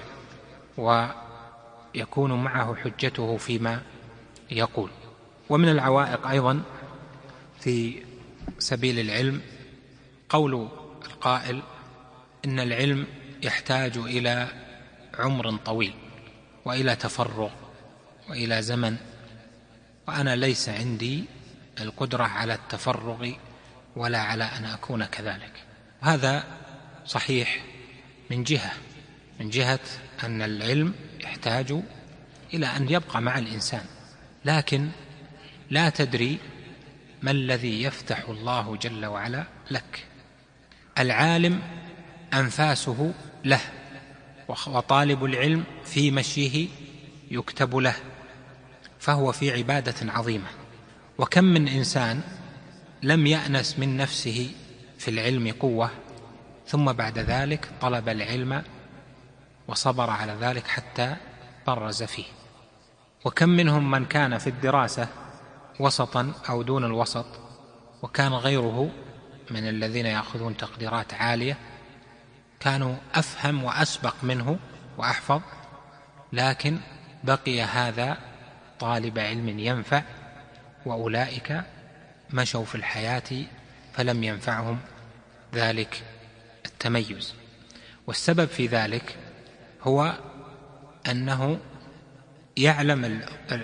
ويكون معه حجته فيما يقول. ومن العوائق أيضا في سبيل العلم قول القائل إن العلم يحتاج إلى عمر طويل وإلى تفرغ وإلى زمن، وأنا ليس عندي القدرة على التفرغ ولا على أن أكون كذلك. هذا صحيح من جهة من جهة أن العلم يحتاج إلى أن يبقى مع الإنسان، لكن لا تدري ما الذي يفتح الله جل وعلا لك. العالم أنفاسه له، وطالب العلم في مشيه يكتب له، فهو في عبادة عظيمة. وكم من إنسان لم يأنس من نفسه في العلم قوة، ثم بعد ذلك طلب العلم وصبر على ذلك حتى برز فيه. وكم منهم من كان في الدراسة وسطا أو دون الوسط، وكان غيره من الذين يأخذون تقديرات عالية كانوا أفهم وأسبق منه وأحفظ، لكن بقي هذا طالب علم ينفع، وأولئك مشوا في الحياة فلم ينفعهم ذلك التميز. والسبب في ذلك هو أنه يعلم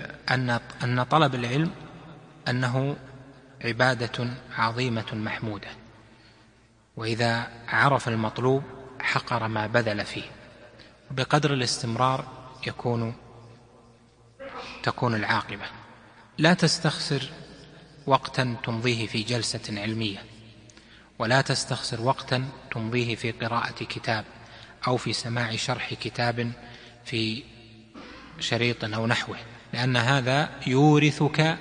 أن طلب العلم أنه عبادة عظيمة محمودة، وإذا عرف المطلوب حقر ما بذل فيه، بقدر الاستمرار يكون تكون العاقبة. لا تستخسر وقتا تمضيه في جلسة علمية، ولا تستخسر وقتا تمضيه في قراءة كتاب أو في سماع شرح كتاب في شريط أو نحوه، لأن هذا يورثك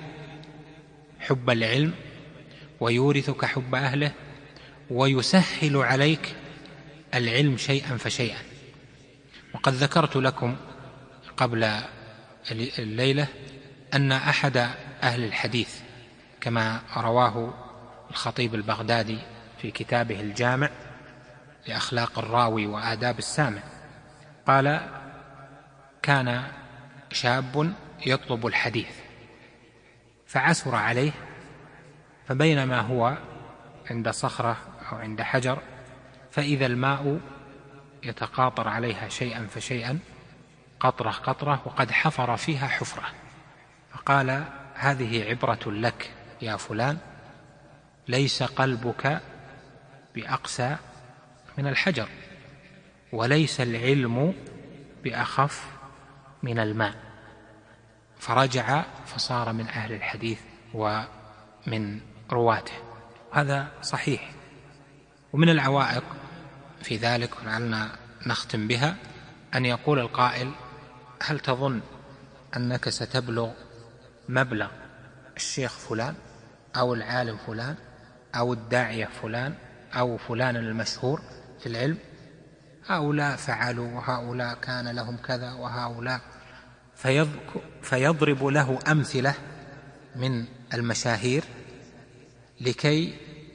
حب العلم ويورثك حب أهله، ويسهل عليك العلم شيئا فشيئا. وقد ذكرت لكم قبل الليلة أن أحد أهل الحديث كما رواه الخطيب البغدادي في كتابه الجامع لأخلاق الراوي وآداب السامع، قال: كان شاب يطلب الحديث فعثر عليه، فبينما هو عند صخرة أو عند حجر فإذا الماء يتقاطر عليها شيئا فشيئا، قطرة قطرة، وقد حفر فيها حفرة، فقال: هذه عبرة لك يا فلان، ليس قلبك بأقسى من الحجر، وليس العلم بأخف من الماء. فرجع فصار من أهل الحديث ومن رواته. هذا صحيح. ومن العوائق في ذلك، ولعلنا نختم بها، أن يقول القائل: هل تظن أنك ستبلغ مبلغ الشيخ فلان أو العالم فلان أو الداعية فلان أو فلان المشهور في العلم؟ هؤلاء فعلوا، وهؤلاء كان لهم كذا، وهؤلاء، فيضرب له أمثلة من المشاهير لكي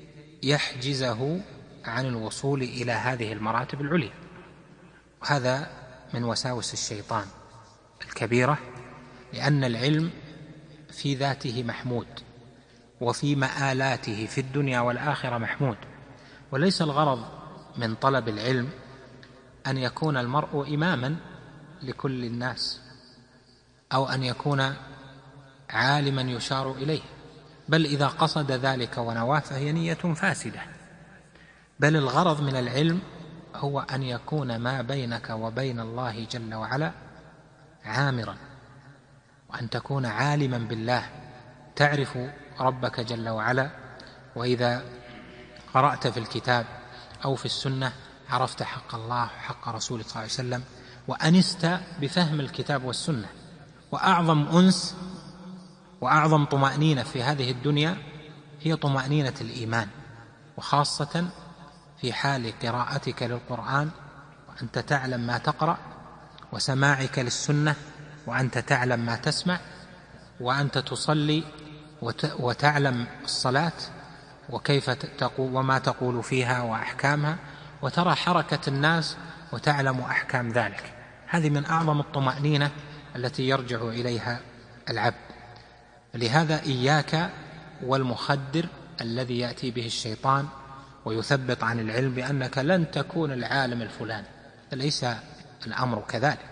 يحجزه عن الوصول إلى هذه المراتب العليا. وهذا من وساوس الشيطان الكبيرة، لأن العلم في ذاته محمود، وفي مآلاته في الدنيا والآخرة محمود، وليس الغرض من طلب العلم أن يكون المرء إماما لكل الناس، أو أن يكون عالما يشار إليه، بل إذا قصد ذلك ونواه فهي نية فاسدة. بل الغرض من العلم هو أن يكون ما بينك وبين الله جل وعلا عامرا، وأن تكون عالما بالله، تعرف ربك جل وعلا، وإذا قرأت في الكتاب أو في السنة عرفت حق الله وحق رسوله صلى الله عليه وسلم، وأنست بفهم الكتاب والسنة. وأعظم أنس وأعظم طمأنينة في هذه الدنيا هي طمأنينة الإيمان، وخاصة في حال قراءتك للقرآن وأنت تعلم ما تقرأ، وسماعك للسنة وأنت تعلم ما تسمع، وأنت تصلي وتعلم الصلاة وكيف تقول وما تقول فيها وأحكامها، وترى حركة الناس وتعلم أحكام ذلك. هذه من أعظم الطمأنينة التي يرجع إليها العبد. لهذا إياك والمخدر الذي يأتي به الشيطان ويثبط عن العلم بأنك لن تكون العالم الفلاني، ليس الأمر كذلك.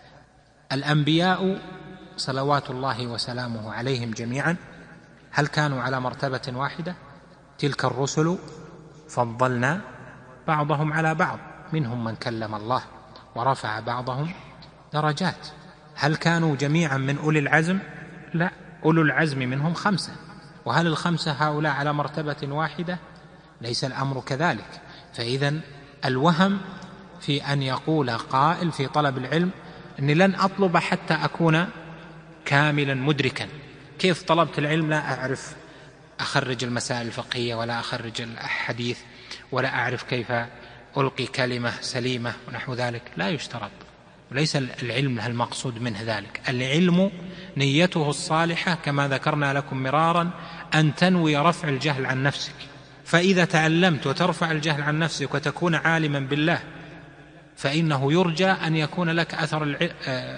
الأنبياء صلوات الله وسلامه عليهم جميعا هل كانوا على مرتبة واحدة؟ تلك الرسل فضلنا بعضهم على بعض، منهم من كلم الله ورفع بعضهم درجات. هل كانوا جميعا من أولي العزم؟ لا، أولو العزم منهم خمسة. وهل الخمسة هؤلاء على مرتبة واحدة؟ ليس الأمر كذلك. فإذن الوهم في أن يقول قائل في طلب العلم أني لن أطلب حتى أكون كاملا مدركا. كيف طلبت العلم لا أعرف أخرج المسائل الفقهية، ولا أخرج الحديث، ولا أعرف كيف ألقي كلمة سليمة ونحو ذلك؟ لا يشترط، وليس العلم المقصود منه ذلك. العلم نيته الصالحة كما ذكرنا لكم مرارا، أن تنوي رفع الجهل عن نفسك. فإذا تعلمت وترفع الجهل عن نفسك وتكون عالما بالله فإنه يرجى أن يكون لك أثر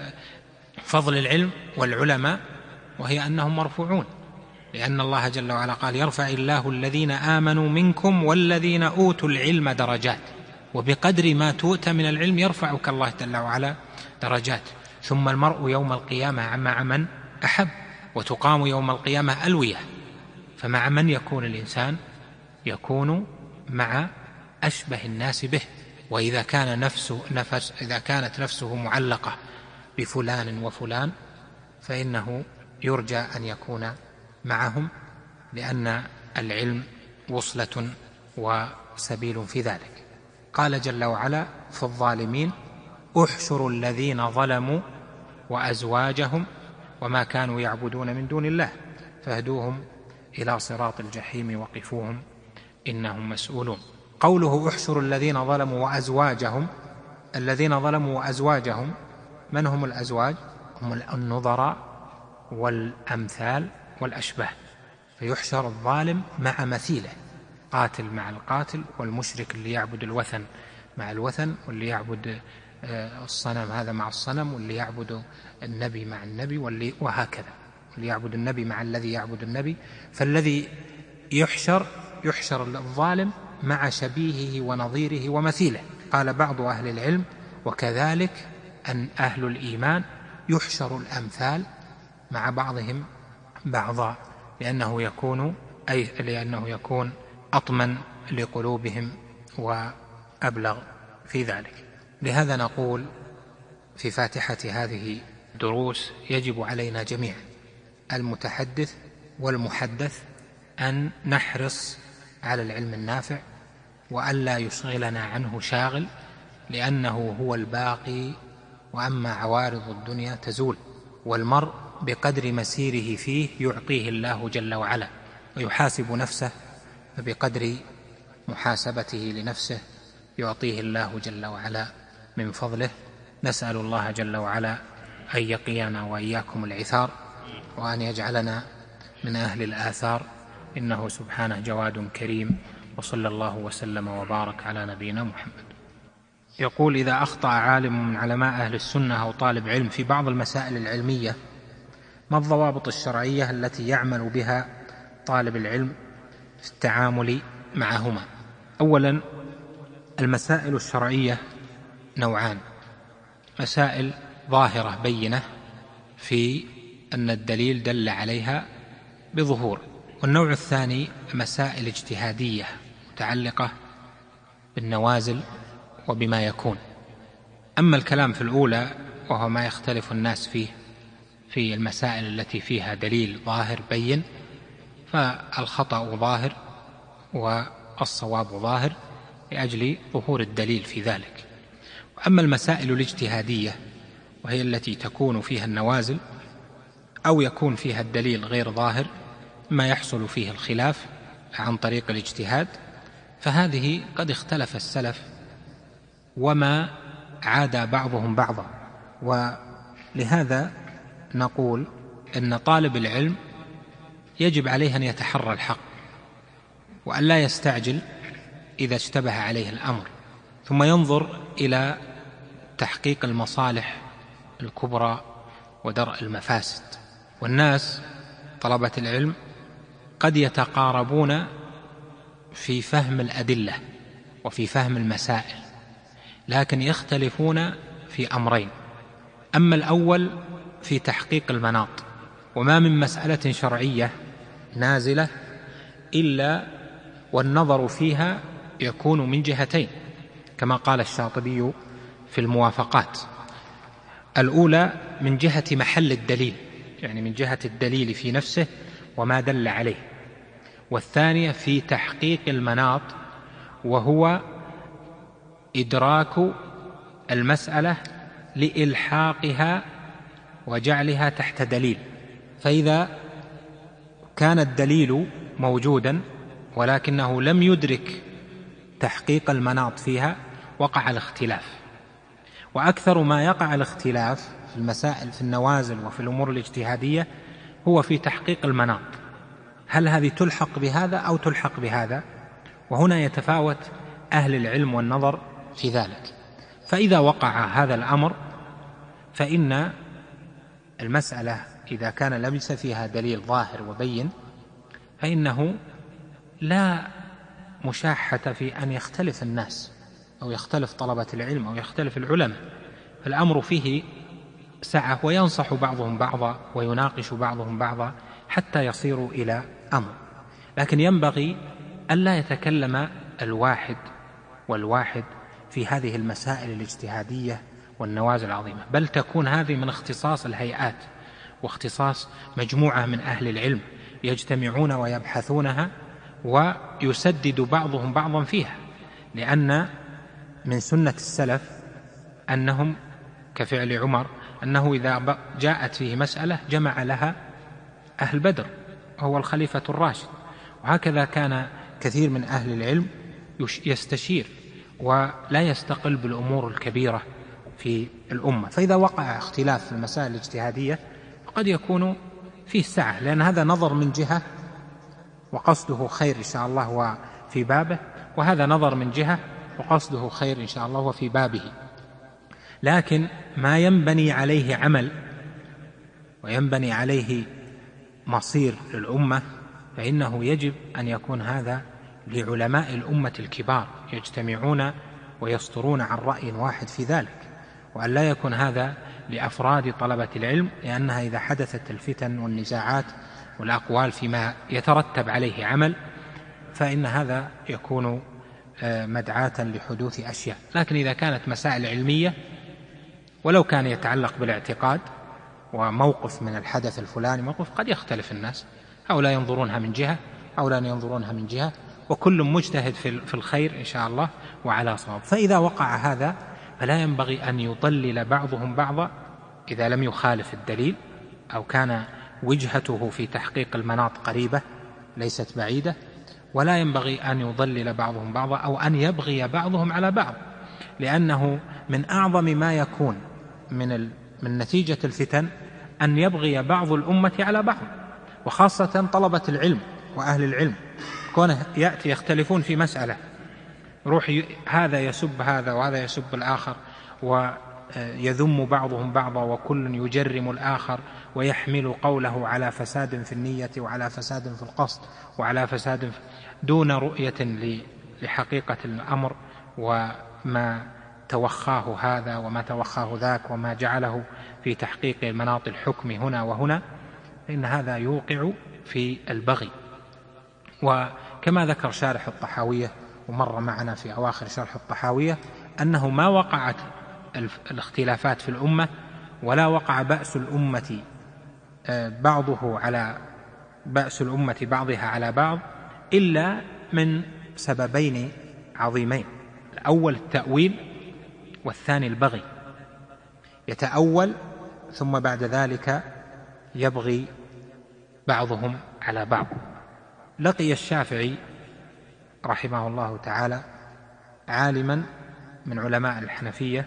فضل العلم والعلماء، وهي أنهم مرفوعون، لأن الله جل وعلا قال: يرفع الله الذين آمنوا منكم والذين أوتوا العلم درجات، وبقدر ما تؤتى من العلم يرفعك الله جل وعلا درجات. ثم المرء يوم القيامة مع من أحب، وتقام يوم القيامة ألوية، فمع من يكون الإنسان؟ يكون مع أشبه الناس به. وإذا كان نفسه نفس إذا كانت نفسه معلقة بفلان وفلان فإنه يرجى أن يكون معهم، لأن العلم وصلة وسبيل في ذلك. قال جل وعلا في الظالمين: احشروا الذين ظلموا وأزواجهم وما كانوا يعبدون من دون الله فاهدوهم إلى صراط الجحيم وقفوهم إنهم مسؤولون. قوله احشروا الذين ظلموا وأزواجهم، الذين ظلموا وأزواجهم من هم الأزواج؟ هم النظراء والأمثال والأشباه، فيحشر الظالم مع مثيله، قاتل مع القاتل، والمشرك اللي يعبد الوثن مع الوثن، واللي يعبد الصنم هذا مع الصنم، واللي يعبد النبي مع النبي، واللي وهكذا، واللي يعبد النبي مع الذي يعبد النبي. فالذي يحشر يحشر الظالم مع شبيهه ونظيره ومثيله. قال بعض أهل العلم: وكذلك أن أهل الإيمان يحشر الأمثال مع بعضهم بعضا، لأنه يكون أي لأنه يكون أطمن لقلوبهم وأبلغ في ذلك. لهذا نقول في فاتحة هذه الدروس: يجب علينا جميعا، المتحدث والمحدث، أن نحرص على العلم النافع، وأن لا يشغلنا عنه شاغل، لأنه هو الباقي، وأما عوارض الدنيا تزول، والمرء بقدر مسيره فيه يعطيه الله جل وعلا، ويحاسب نفسه، فبقدر محاسبته لنفسه يعطيه الله جل وعلا من فضله. نسأل الله جل وعلا أن يقينا وإياكم العثار، وأن يجعلنا من أهل الآثار، إنه سبحانه جواد كريم. وصلى الله وسلم وبارك على نبينا محمد. يقول: إذا أخطأ عالم من علماء أهل السنة أو طالب علم في بعض المسائل العلمية، ما الضوابط الشرعية التي يعمل بها طالب العلم في التعامل معهما؟ أولا، المسائل الشرعية نوعان: مسائل ظاهرة بينة في أن الدليل دل عليها بظهور، والنوع الثاني مسائل اجتهادية متعلقة بالنوازل وبما يكون. أما الكلام في الأولى وهو ما يختلف الناس فيه في المسائل التي فيها دليل ظاهر بين، فالخطأ ظاهر والصواب ظاهر لأجل ظهور الدليل في ذلك. وأما المسائل الاجتهادية وهي التي تكون فيها النوازل أو يكون فيها الدليل غير ظاهر، ما يحصل فيه الخلاف عن طريق الاجتهاد، فهذه قد اختلف السلف وما عادى بعضهم بعضا. ولهذا نقول إن طالب العلم يجب عليه أن يتحرى الحق، وأن لا يستعجل إذا اشتبه عليه الأمر، ثم ينظر إلى تحقيق المصالح الكبرى ودرء المفاسد. والناس طلبة العلم قد يتقاربون في فهم الأدلة وفي فهم المسائل، لكن يختلفون في أمرين: أما الأول في تحقيق المناط، وما من مسألة شرعية نازلة إلا والنظر فيها يكون من جهتين، كما قال الشاطبي في الموافقات: الأولى من جهة محل الدليل، يعني من جهة الدليل في نفسه وما دل عليه، والثانية في تحقيق المناط، وهو إدراك المسألة لإلحاقها وجعلها تحت دليل. فإذا كان الدليل موجودا ولكنه لم يدرك تحقيق المناط فيها وقع الاختلاف. وأكثر ما يقع الاختلاف في المسائل في النوازل وفي الأمور الاجتهادية هو في تحقيق المناط، هل هذه تلحق بهذا أو تلحق بهذا؟ وهنا يتفاوت أهل العلم والنظر في ذلك. فإذا وقع هذا الأمر فإن المسألة إذا كان ليس فيها دليل ظاهر وبين فإنه لا مشاحة في أن يختلف الناس أو يختلف طلبة العلم أو يختلف العلماء، فالأمر فيه سعة وينصح بعضهم بعضا ويناقش بعضهم بعضا حتى يصيروا إلى أمر. لكن ينبغي ألا يتكلم الواحد والواحد في هذه المسائل الاجتهادية والنوازل العظيمة، بل تكون هذه من اختصاص الهيئات واختصاص مجموعة من أهل العلم يجتمعون ويبحثونها ويسدد بعضهم بعضا فيها، لأن من سنة السلف أنهم كفعل عمر أنه إذا جاءت فيه مسألة جمع لها أهل بدر هو الخليفة الراشد، وهكذا كان كثير من أهل العلم يستشير ولا يستقل بالأمور الكبيرة في الأمة. فإذا وقع اختلاف في المسائل الاجتهادية فقد يكون فيه سعة، لأن هذا نظر من جهة وقصده خير إن شاء الله وفي بابه، وهذا نظر من جهة وقصده خير إن شاء الله وفي بابه. لكن ما ينبني عليه عمل وينبني عليه مصير للأمة فإنه يجب أن يكون هذا لعلماء الأمة الكبار يجتمعون ويصدرون عن رأي واحد في ذلك، وأن لا يكون هذا لأفراد طلبة العلم، لأنها إذا حدثت الفتن والنزاعات والأقوال فيما يترتب عليه عمل فإن هذا يكون مدعاة لحدوث أشياء. لكن إذا كانت مسائل علمية ولو كان يتعلق بالاعتقاد وموقف من الحدث الفلاني موقف قد يختلف الناس، هؤلاء ينظرونها من جهة هؤلاء ينظرونها من جهة، وكل مجتهد في الخير إن شاء الله وعلى صواب. فإذا وقع هذا فلا ينبغي أن يضلل بعضهم بعضا إذا لم يخالف الدليل أو كان وجهته في تحقيق المناط قريبة ليست بعيدة، ولا ينبغي أن يضلل بعضهم بعضا أو أن يبغي بعضهم على بعض، لأنه من أعظم ما يكون من من نتيجة الفتن أن يبغي بعض الأمة على بعض، وخاصة طلبة العلم وأهل العلم كونه يأتي يختلفون في مسألة، روح هذا يسب هذا وهذا يسب الآخر ويذم بعضهم بعضا وكل يجرم الآخر ويحمل قوله على فساد في النية وعلى فساد في القصد وعلى فساد في دون رؤية لحقيقة الأمر وما توخاه هذا وما توخاه ذاك وما جعله في تحقيق المناط الحكم هنا وهنا، فإن هذا يوقع في البغي. وكما ذكر شارح الطحاوية ومر معنا في أواخر شرح الطحاوية أنه ما وقعت الاختلافات في الأمة ولا وقع بأس الأمة بعضه على بأس الأمة بعضها على بعض إلا من سببين عظيمين: الأول التأويل والثاني البغي. يتأول ثم بعد ذلك يبغي بعضهم على بعض. لقي الشافعي رحمه الله تعالى عالما من علماء الحنفية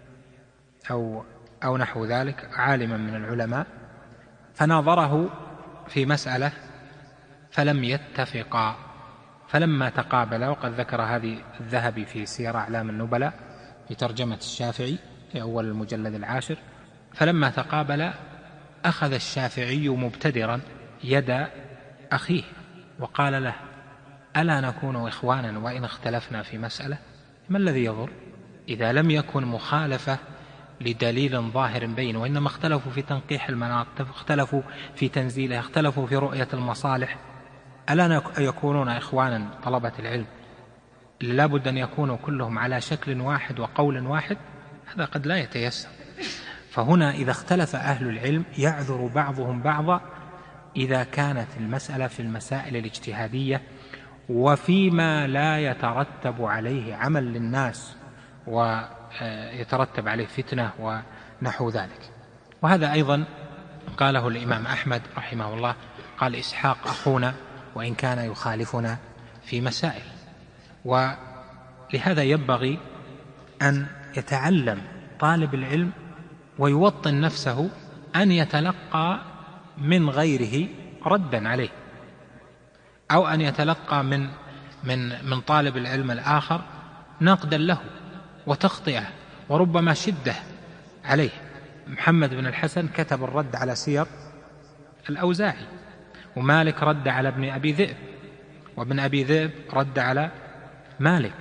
أو, أو نحو ذلك، عالما من العلماء، فناظره في مسألة فلم يتفقا، فلما تقابلا، وقد ذكر هذه الذهبي في سير أعلام النبلاء في ترجمة الشافعي في أول المجلد العاشر، فلما تقابلا أخذ الشافعي مبتدرا يد أخيه وقال له: ألا نكون إخوانا وإن اختلفنا في مسألة؟ ما الذي يضر إذا لم يكن مخالفة لدليل ظاهر بين، وإنما اختلفوا في تنقيح المناط، اختلفوا في تنزيله، اختلفوا في رؤية المصالح، ألا يكونون إخوانا طلبة العلم لا بد أن يكونوا كلهم على شكل واحد وقول واحد؟ هذا قد لا يتيسر. فهنا إذا اختلف أهل العلم يعذر بعضهم بعضا إذا كانت المسألة في المسائل الاجتهادية وفيما لا يترتب عليه عمل للناس ويترتب عليه فتنة ونحو ذلك. وهذا أيضا قاله الإمام أحمد رحمه الله، قال: إسحاق أخونا وإن كان يخالفنا في مسائل. ولهذا ينبغي أن يتعلم طالب العلم ويوطن نفسه أن يتلقى من غيره ردا عليه، أو أن يتلقى من من من طالب العلم الآخر نقدا له وتخطئه وربما شدة عليه. محمد بن الحسن كتب الرد على سير الأوزاعي، ومالك رد على ابن أبي ذئب، وابن أبي ذئب رد على مالك،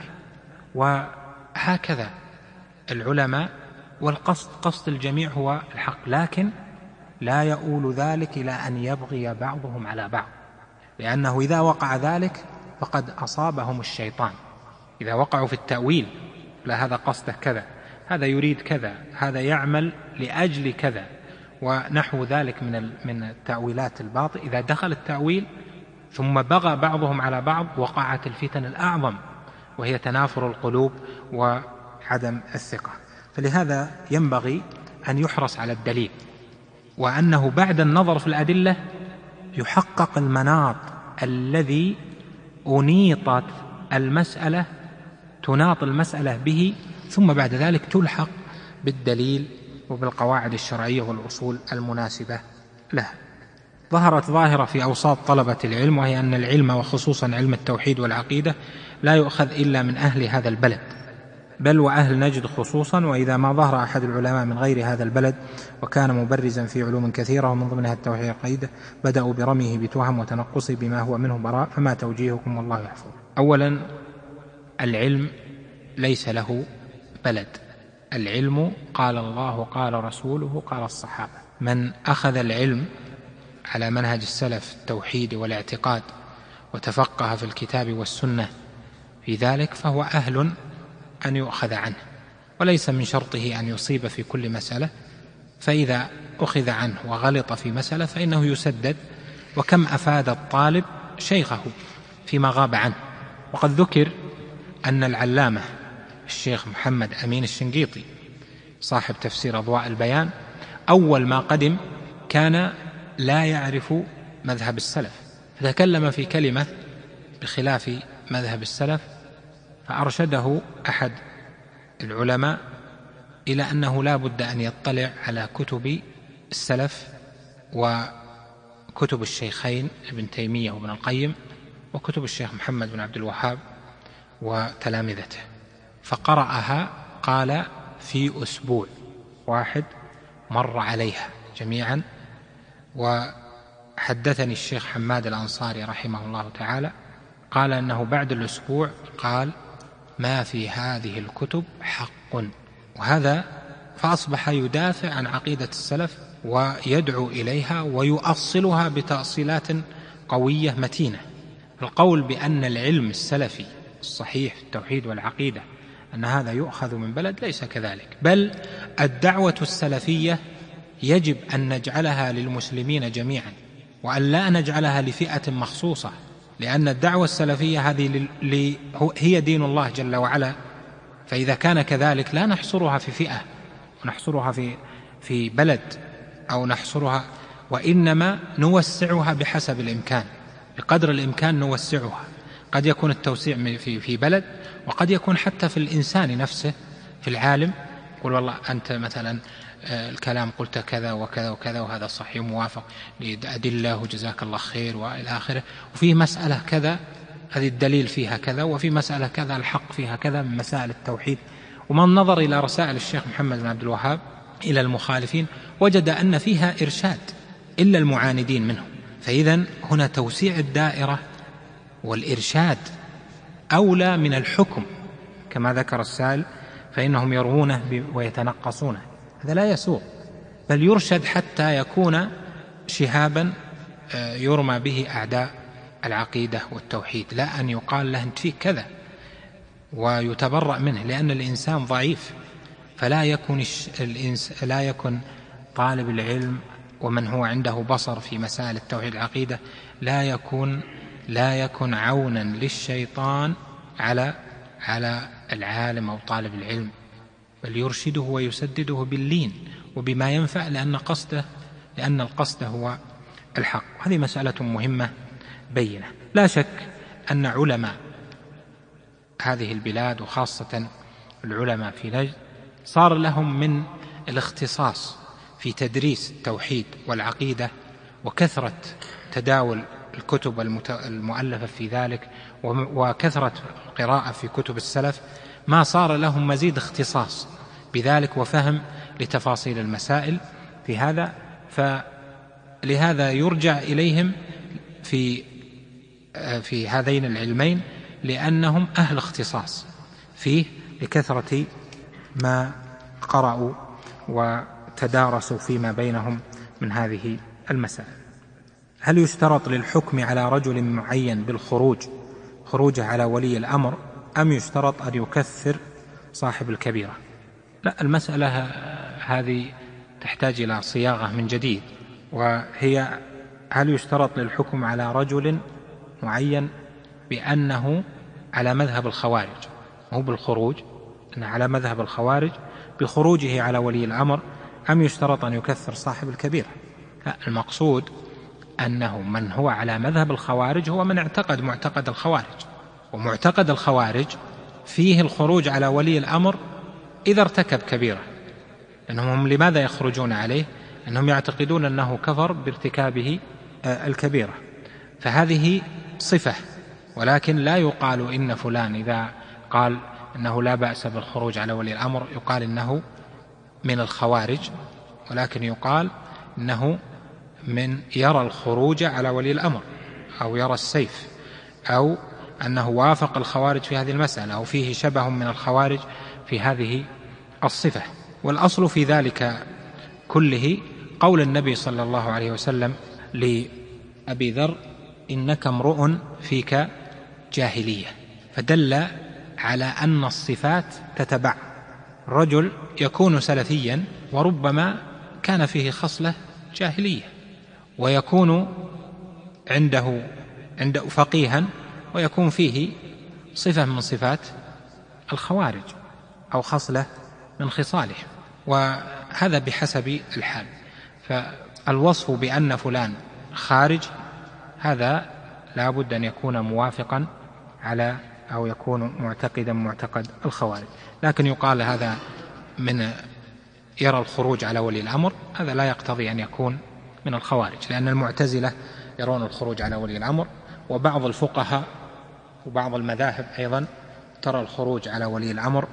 وهكذا العلماء. والقصد قصد الجميع هو الحق، لكن لا يؤول ذلك إلى أن يبغي بعضهم على بعض، لأنه إذا وقع ذلك فقد أصابهم الشيطان. إذا وقعوا في التأويل، لا هذا قصده كذا، هذا يريد كذا، هذا يعمل لأجل كذا، ونحو ذلك من من التأويلات الباطل، إذا دخل التأويل ثم بغى بعضهم على بعض وقعت الفتن الأعظم، وهي تنافر القلوب وعدم الثقة. فلهذا ينبغي أن يحرص على الدليل، وأنه بعد النظر في الأدلة يحقق المناط الذي أنيطت المسألة تناط المسألة به، ثم بعد ذلك تلحق بالدليل وبالقواعد الشرعية والأصول المناسبة لها. ظهرت ظاهرة في أوساط طلبة العلم، وهي أن العلم وخصوصا علم التوحيد والعقيدة لا يؤخذ إلا من أهل هذا البلد، بل وأهل نجد خصوصا. وإذا ما ظهر أحد العلماء من غير هذا البلد وكان مبرزا في علوم كثيرة ومن ضمنها التوحيد والعقيدة، بدأوا برميه بتهم وتنقصه بما هو منه براء، فما توجيهكم والله يحفظ. أولا، العلم ليس له بلد، العلم قال الله قال رسوله قال الصحابة. من أخذ العلم على منهج السلف التوحيد والاعتقاد وتفقه في الكتاب والسنة في ذلك فهو أهل أن يؤخذ عنه، وليس من شرطه أن يصيب في كل مسألة، فإذا أخذ عنه وغلط في مسألة فإنه يسدد. وكم أفاد الطالب شيخه فيما غاب عنه. وقد ذكر أن العلامة الشيخ محمد أمين الشنقيطي صاحب تفسير أضواء البيان أول ما قدم كان لا يعرف مذهب السلف، فتكلم في كلمة بخلاف مذهب السلف، فأرشده أحد العلماء إلى أنه لا بد أن يطلع على كتب السلف وكتب الشيخين ابن تيمية وابن القيم وكتب الشيخ محمد بن عبد الوهاب وتلامذته، فقرأها قال في أسبوع واحد مر عليها جميعا. وحدثني الشيخ حماد الأنصاري رحمه الله تعالى قال أنه بعد الأسبوع قال ما في هذه الكتب حق، وهذا فأصبح يدافع عن عقيدة السلف ويدعو إليها ويؤصلها بتأصيلات قوية متينة. القول بأن العلم السلفي الصحيح في التوحيد والعقيدة أن هذا يؤخذ من بلد ليس كذلك، بل الدعوة السلفية يجب أن نجعلها للمسلمين جميعا، وأن لا نجعلها لفئة مخصوصة، لأن الدعوة السلفية هذه هي دين الله جل وعلا، فإذا كان كذلك لا نحصرها في فئة ونحصرها في في بلد أو نحصرها، وإنما نوسعها بحسب الإمكان، بقدر الإمكان نوسعها. قد يكون التوسيع في في بلد، وقد يكون حتى في الإنسان نفسه، في العالم يقول والله أنت مثلا الكلام قلت كذا وكذا وكذا وهذا صحيح موافق لأدلة وجزاك الله خير وإلى آخره، وفي مسألة كذا هذه الدليل فيها كذا، وفي مسألة كذا الحق فيها كذا من مسائل التوحيد. ومن نظر إلى رسائل الشيخ محمد بن عبد الوهاب إلى المخالفين وجد أن فيها إرشاد إلا المعاندين منه. فإذن هنا توسيع الدائرة والإرشاد أولى من الحكم كما ذكر السائل، فإنهم يروونه ويتنقصونه، هذا لا يسوغ، بل يرشد حتى يكون شهابا يرمى به أعداء العقيدة والتوحيد، لا أن يقال له أنت فيك كذا ويتبرأ منه، لأن الإنسان ضعيف، فلا يكون الإنس لا يكن طالب العلم ومن هو عنده بصر في مسائل التوحيد العقيدة لا يكون لا يكن عونا للشيطان على على العالم أو طالب العلم، بل يرشده ويسدده باللين وبما ينفع، لأن قصده لأن القصد هو الحق. هذه مسألة مهمة بينة. لا شك أن علماء هذه البلاد وخاصة العلماء في نجد صار لهم من الاختصاص في تدريس التوحيد والعقيدة وكثرة تداول الكتب المؤلفة في ذلك وكثرة القراءة في كتب السلف، ما صار لهم مزيد اختصاص بذلك وفهم لتفاصيل المسائل في هذا، فلهذا يرجع إليهم في في هذين العلمين لأنهم أهل اختصاص فيه لكثرة ما قرأوا وتدارسوا فيما بينهم من هذه المسائل. هل يشترط للحكم على رجل معين بالخروج خروجه على ولي الأمر، أم يشترط أن يكثر صاحب الكبيرة؟ لا، المسألة هذه تحتاج إلى صياغة من جديد، وهي هل يشترط للحكم على رجل معين بأنه على مذهب الخوارج، مو بالخروج، أنه على مذهب الخوارج بخروجه على ولي الأمر، أم يشترط أن يكثر صاحب الكبيرة؟ لا، المقصود أنه من هو على مذهب الخوارج هو من اعتقد معتقد الخوارج، ومعتقد الخوارج فيه الخروج على ولي الأمر إذا ارتكب كبيرة، لأنهم لماذا يخرجون عليه؟ أنهم يعتقدون أنه كفر بارتكابه الكبيرة، فهذه صفة. ولكن لا يقال إن فلان إذا قال أنه لا بأس بالخروج على ولي الأمر يقال إنه من الخوارج، ولكن يقال إنه من يرى الخروج على ولي الأمر، أو يرى السيف، أو أنه وافق الخوارج في هذه المسألة، أو فيه شبه من الخوارج في هذه الصفة. والأصل في ذلك كله قول النبي صلى الله عليه وسلم لأبي ذر: إنك امرؤ فيك جاهلية، فدل على أن الصفات تتبع. الرجل يكون سلفيا وربما كان فيه خصلة جاهلية، ويكون عنده عنده فقيها ويكون فيه صفة من صفات الخوارج أو خصلة من خصاله، وهذا بحسب الحال. فالوصف بأن فلان خارج هذا لا بد أن يكون موافقا على أو يكون معتقدا معتقد الخوارج. لكن يقال هذا من يرى الخروج على ولي الأمر، هذا لا يقتضي أن يكون من الخوارج، لأن المعتزلة يرون الخروج على ولي الأمر، وبعض الفقهاء وبعض المذاهب أيضا ترى الخروج على ولي الأمر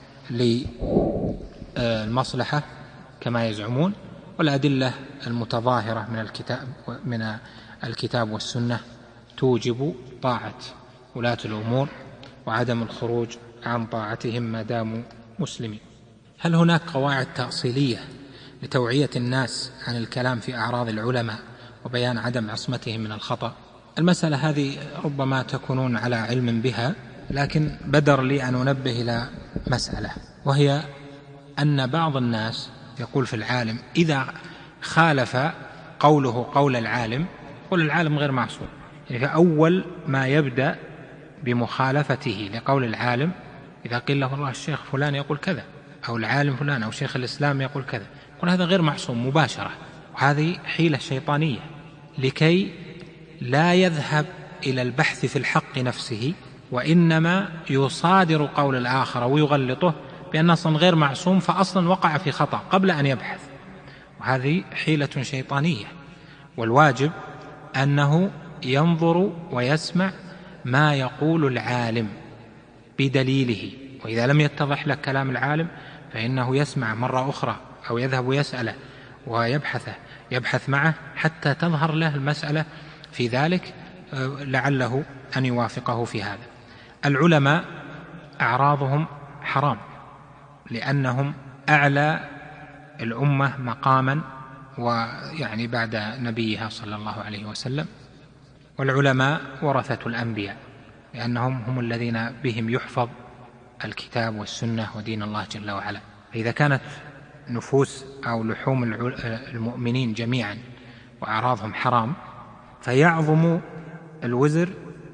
للمصلحة كما يزعمون. والأدلة المتظاهرة من الكتاب من الكتاب والسنة توجب طاعة ولاة الأمور وعدم الخروج عن طاعتهم ما داموا مسلمين. هل هناك قواعد تأصيلية لتوعية الناس عن الكلام في أعراض العلماء وبيان عدم عصمتهم من الخطأ؟ المسألة هذه ربما تكونون على علم بها، لكن بدر لي أن أنبه إلى مسألة، وهي أن بعض الناس يقول في العالم إذا خالف قوله قول العالم قول العالم غير معصوم، يعني فأول ما يبدأ بمخالفته لقول العالم إذا قيل له والله الشيخ فلان يقول كذا، أو العالم فلان أو شيخ الإسلام يقول كذا، يقول هذا غير معصوم مباشرة. وهذه حيلة شيطانية لكي لا يذهب إلى البحث في الحق نفسه، وإنما يصادر قول الآخر ويغلطه بأن أصلا غير معصوم، فأصلا وقع في خطأ قبل أن يبحث، وهذه حيلة شيطانية. والواجب أنه ينظر ويسمع ما يقول العالم بدليله، وإذا لم يتضح لك كلام العالم فإنه يسمع مرة أخرى أو يذهب يسأله ويبحثه يبحث معه حتى تظهر له المسألة في ذلك، لعله أن يوافقه في هذا. العلماء أعراضهم حرام لأنهم أعلى الأمة مقاما، ويعني بعد نبيها صلى الله عليه وسلم. والعلماء ورثة الأنبياء لأنهم هم الذين بهم يحفظ الكتاب والسنة ودين الله جل وعلا. فإذا كانت نفوس أو لحوم المؤمنين جميعا وأعراضهم حرام، فيعظم الوزر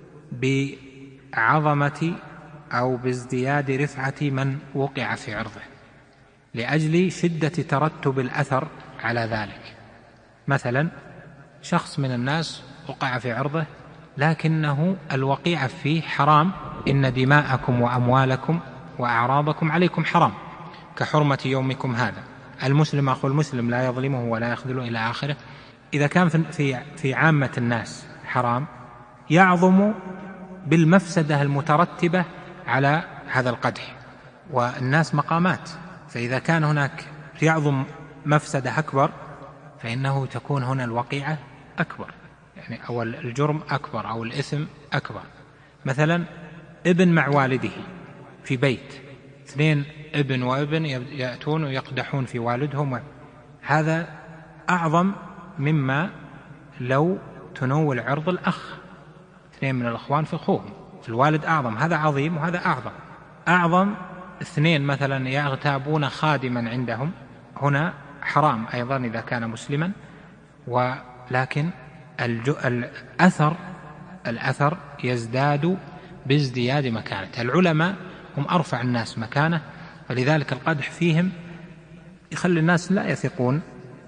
بعظمة أو بازدياد رفعة من وقع في عرضه لأجل شدة ترتب الأثر على ذلك. مثلا شخص من الناس وقع في عرضه لكنه الوقيع فيه حرام: إن دماءكم وأموالكم وأعراضكم عليكم حرام كحرمة يومكم هذا، المسلم أخو المسلم لا يظلمه ولا يخذله إلى آخره. إذا كان في في عامة الناس حرام، يعظم بالمفسدة المترتبة على هذا القدح. والناس مقامات، فإذا كان هناك يعظم مفسدة أكبر فإنه تكون هنا الوقيعة أكبر، يعني أو الجرم أكبر أو الإثم أكبر. مثلا ابن مع والده في بيت، اثنين ابن وابن يأتون ويقدحون في والدهم، هذا أعظم مما لو تنول عرض الأخ، اثنين من الأخوان في أخوهم، في الوالد أعظم، هذا عظيم وهذا أعظم. أعظم اثنين مثلا يغتابون خادما عندهم، هنا حرام أيضا إذا كان مسلما، ولكن الأثر الأثر يزداد بازدياد مكانة. العلماء هم أرفع الناس مكانة، فلذلك القدح فيهم يخلي الناس لا يثقون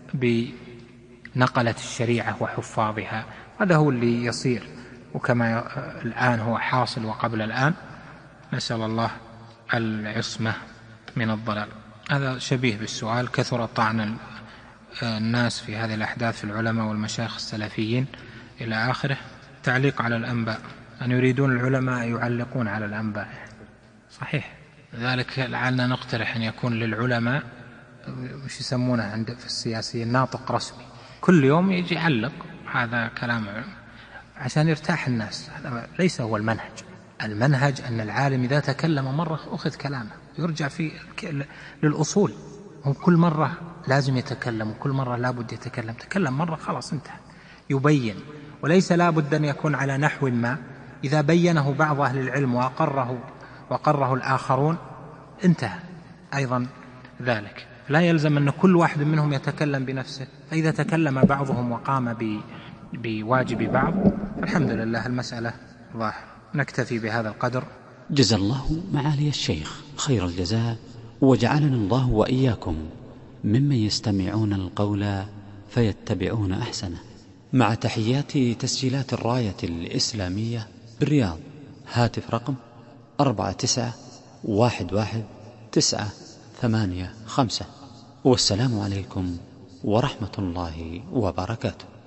بنقلة الشريعة وحفاظها. هذا هو اللي يصير، وكما الآن هو حاصل وقبل الآن، نسأل الله العصمة من الضلال. هذا شبيه بالسؤال: كثر طعن الناس في هذه الأحداث في العلماء والمشايخ السلفيين إلى آخره. تعليق على الأنباء، أن يريدون العلماء يعلقون على الأنباء، صحيح، لذلك لعلنا نقترح أن يكون للعلماء وش يسمونه عند في السياسيين ناطق رسمي، كل يوم يجي يعلق، هذا كلام عشان يرتاح الناس. هذا ليس هو المنهج. المنهج أن العالم إذا تكلم مرة أخذ كلامه، يرجع في للأصول، هم كل مرة لازم يتكلم وكل مرة لابد يتكلم، تكلم مرة خلاص انتهى، يبين، وليس لابد أن يكون على نحو ما، إذا بينه بعض أهل العلم وأقره وقره الآخرون انتهى أيضا ذلك. لا يلزم أن كل واحد منهم يتكلم بنفسه، فإذا تكلم بعضهم وقام بواجب بعض الحمد لله المسألة ظاهر. نكتفي بهذا القدر. جزا الله معالي الشيخ خير الجزاء، وجعلنا الله وإياكم ممن يستمعون القول فيتبعون أحسنه. مع تحيات تسجيلات الراية الإسلامية بالرياض، هاتف رقم أربعة تسعة واحد واحد تسعة ثمانية خمسة، والسلام عليكم ورحمة الله وبركاته.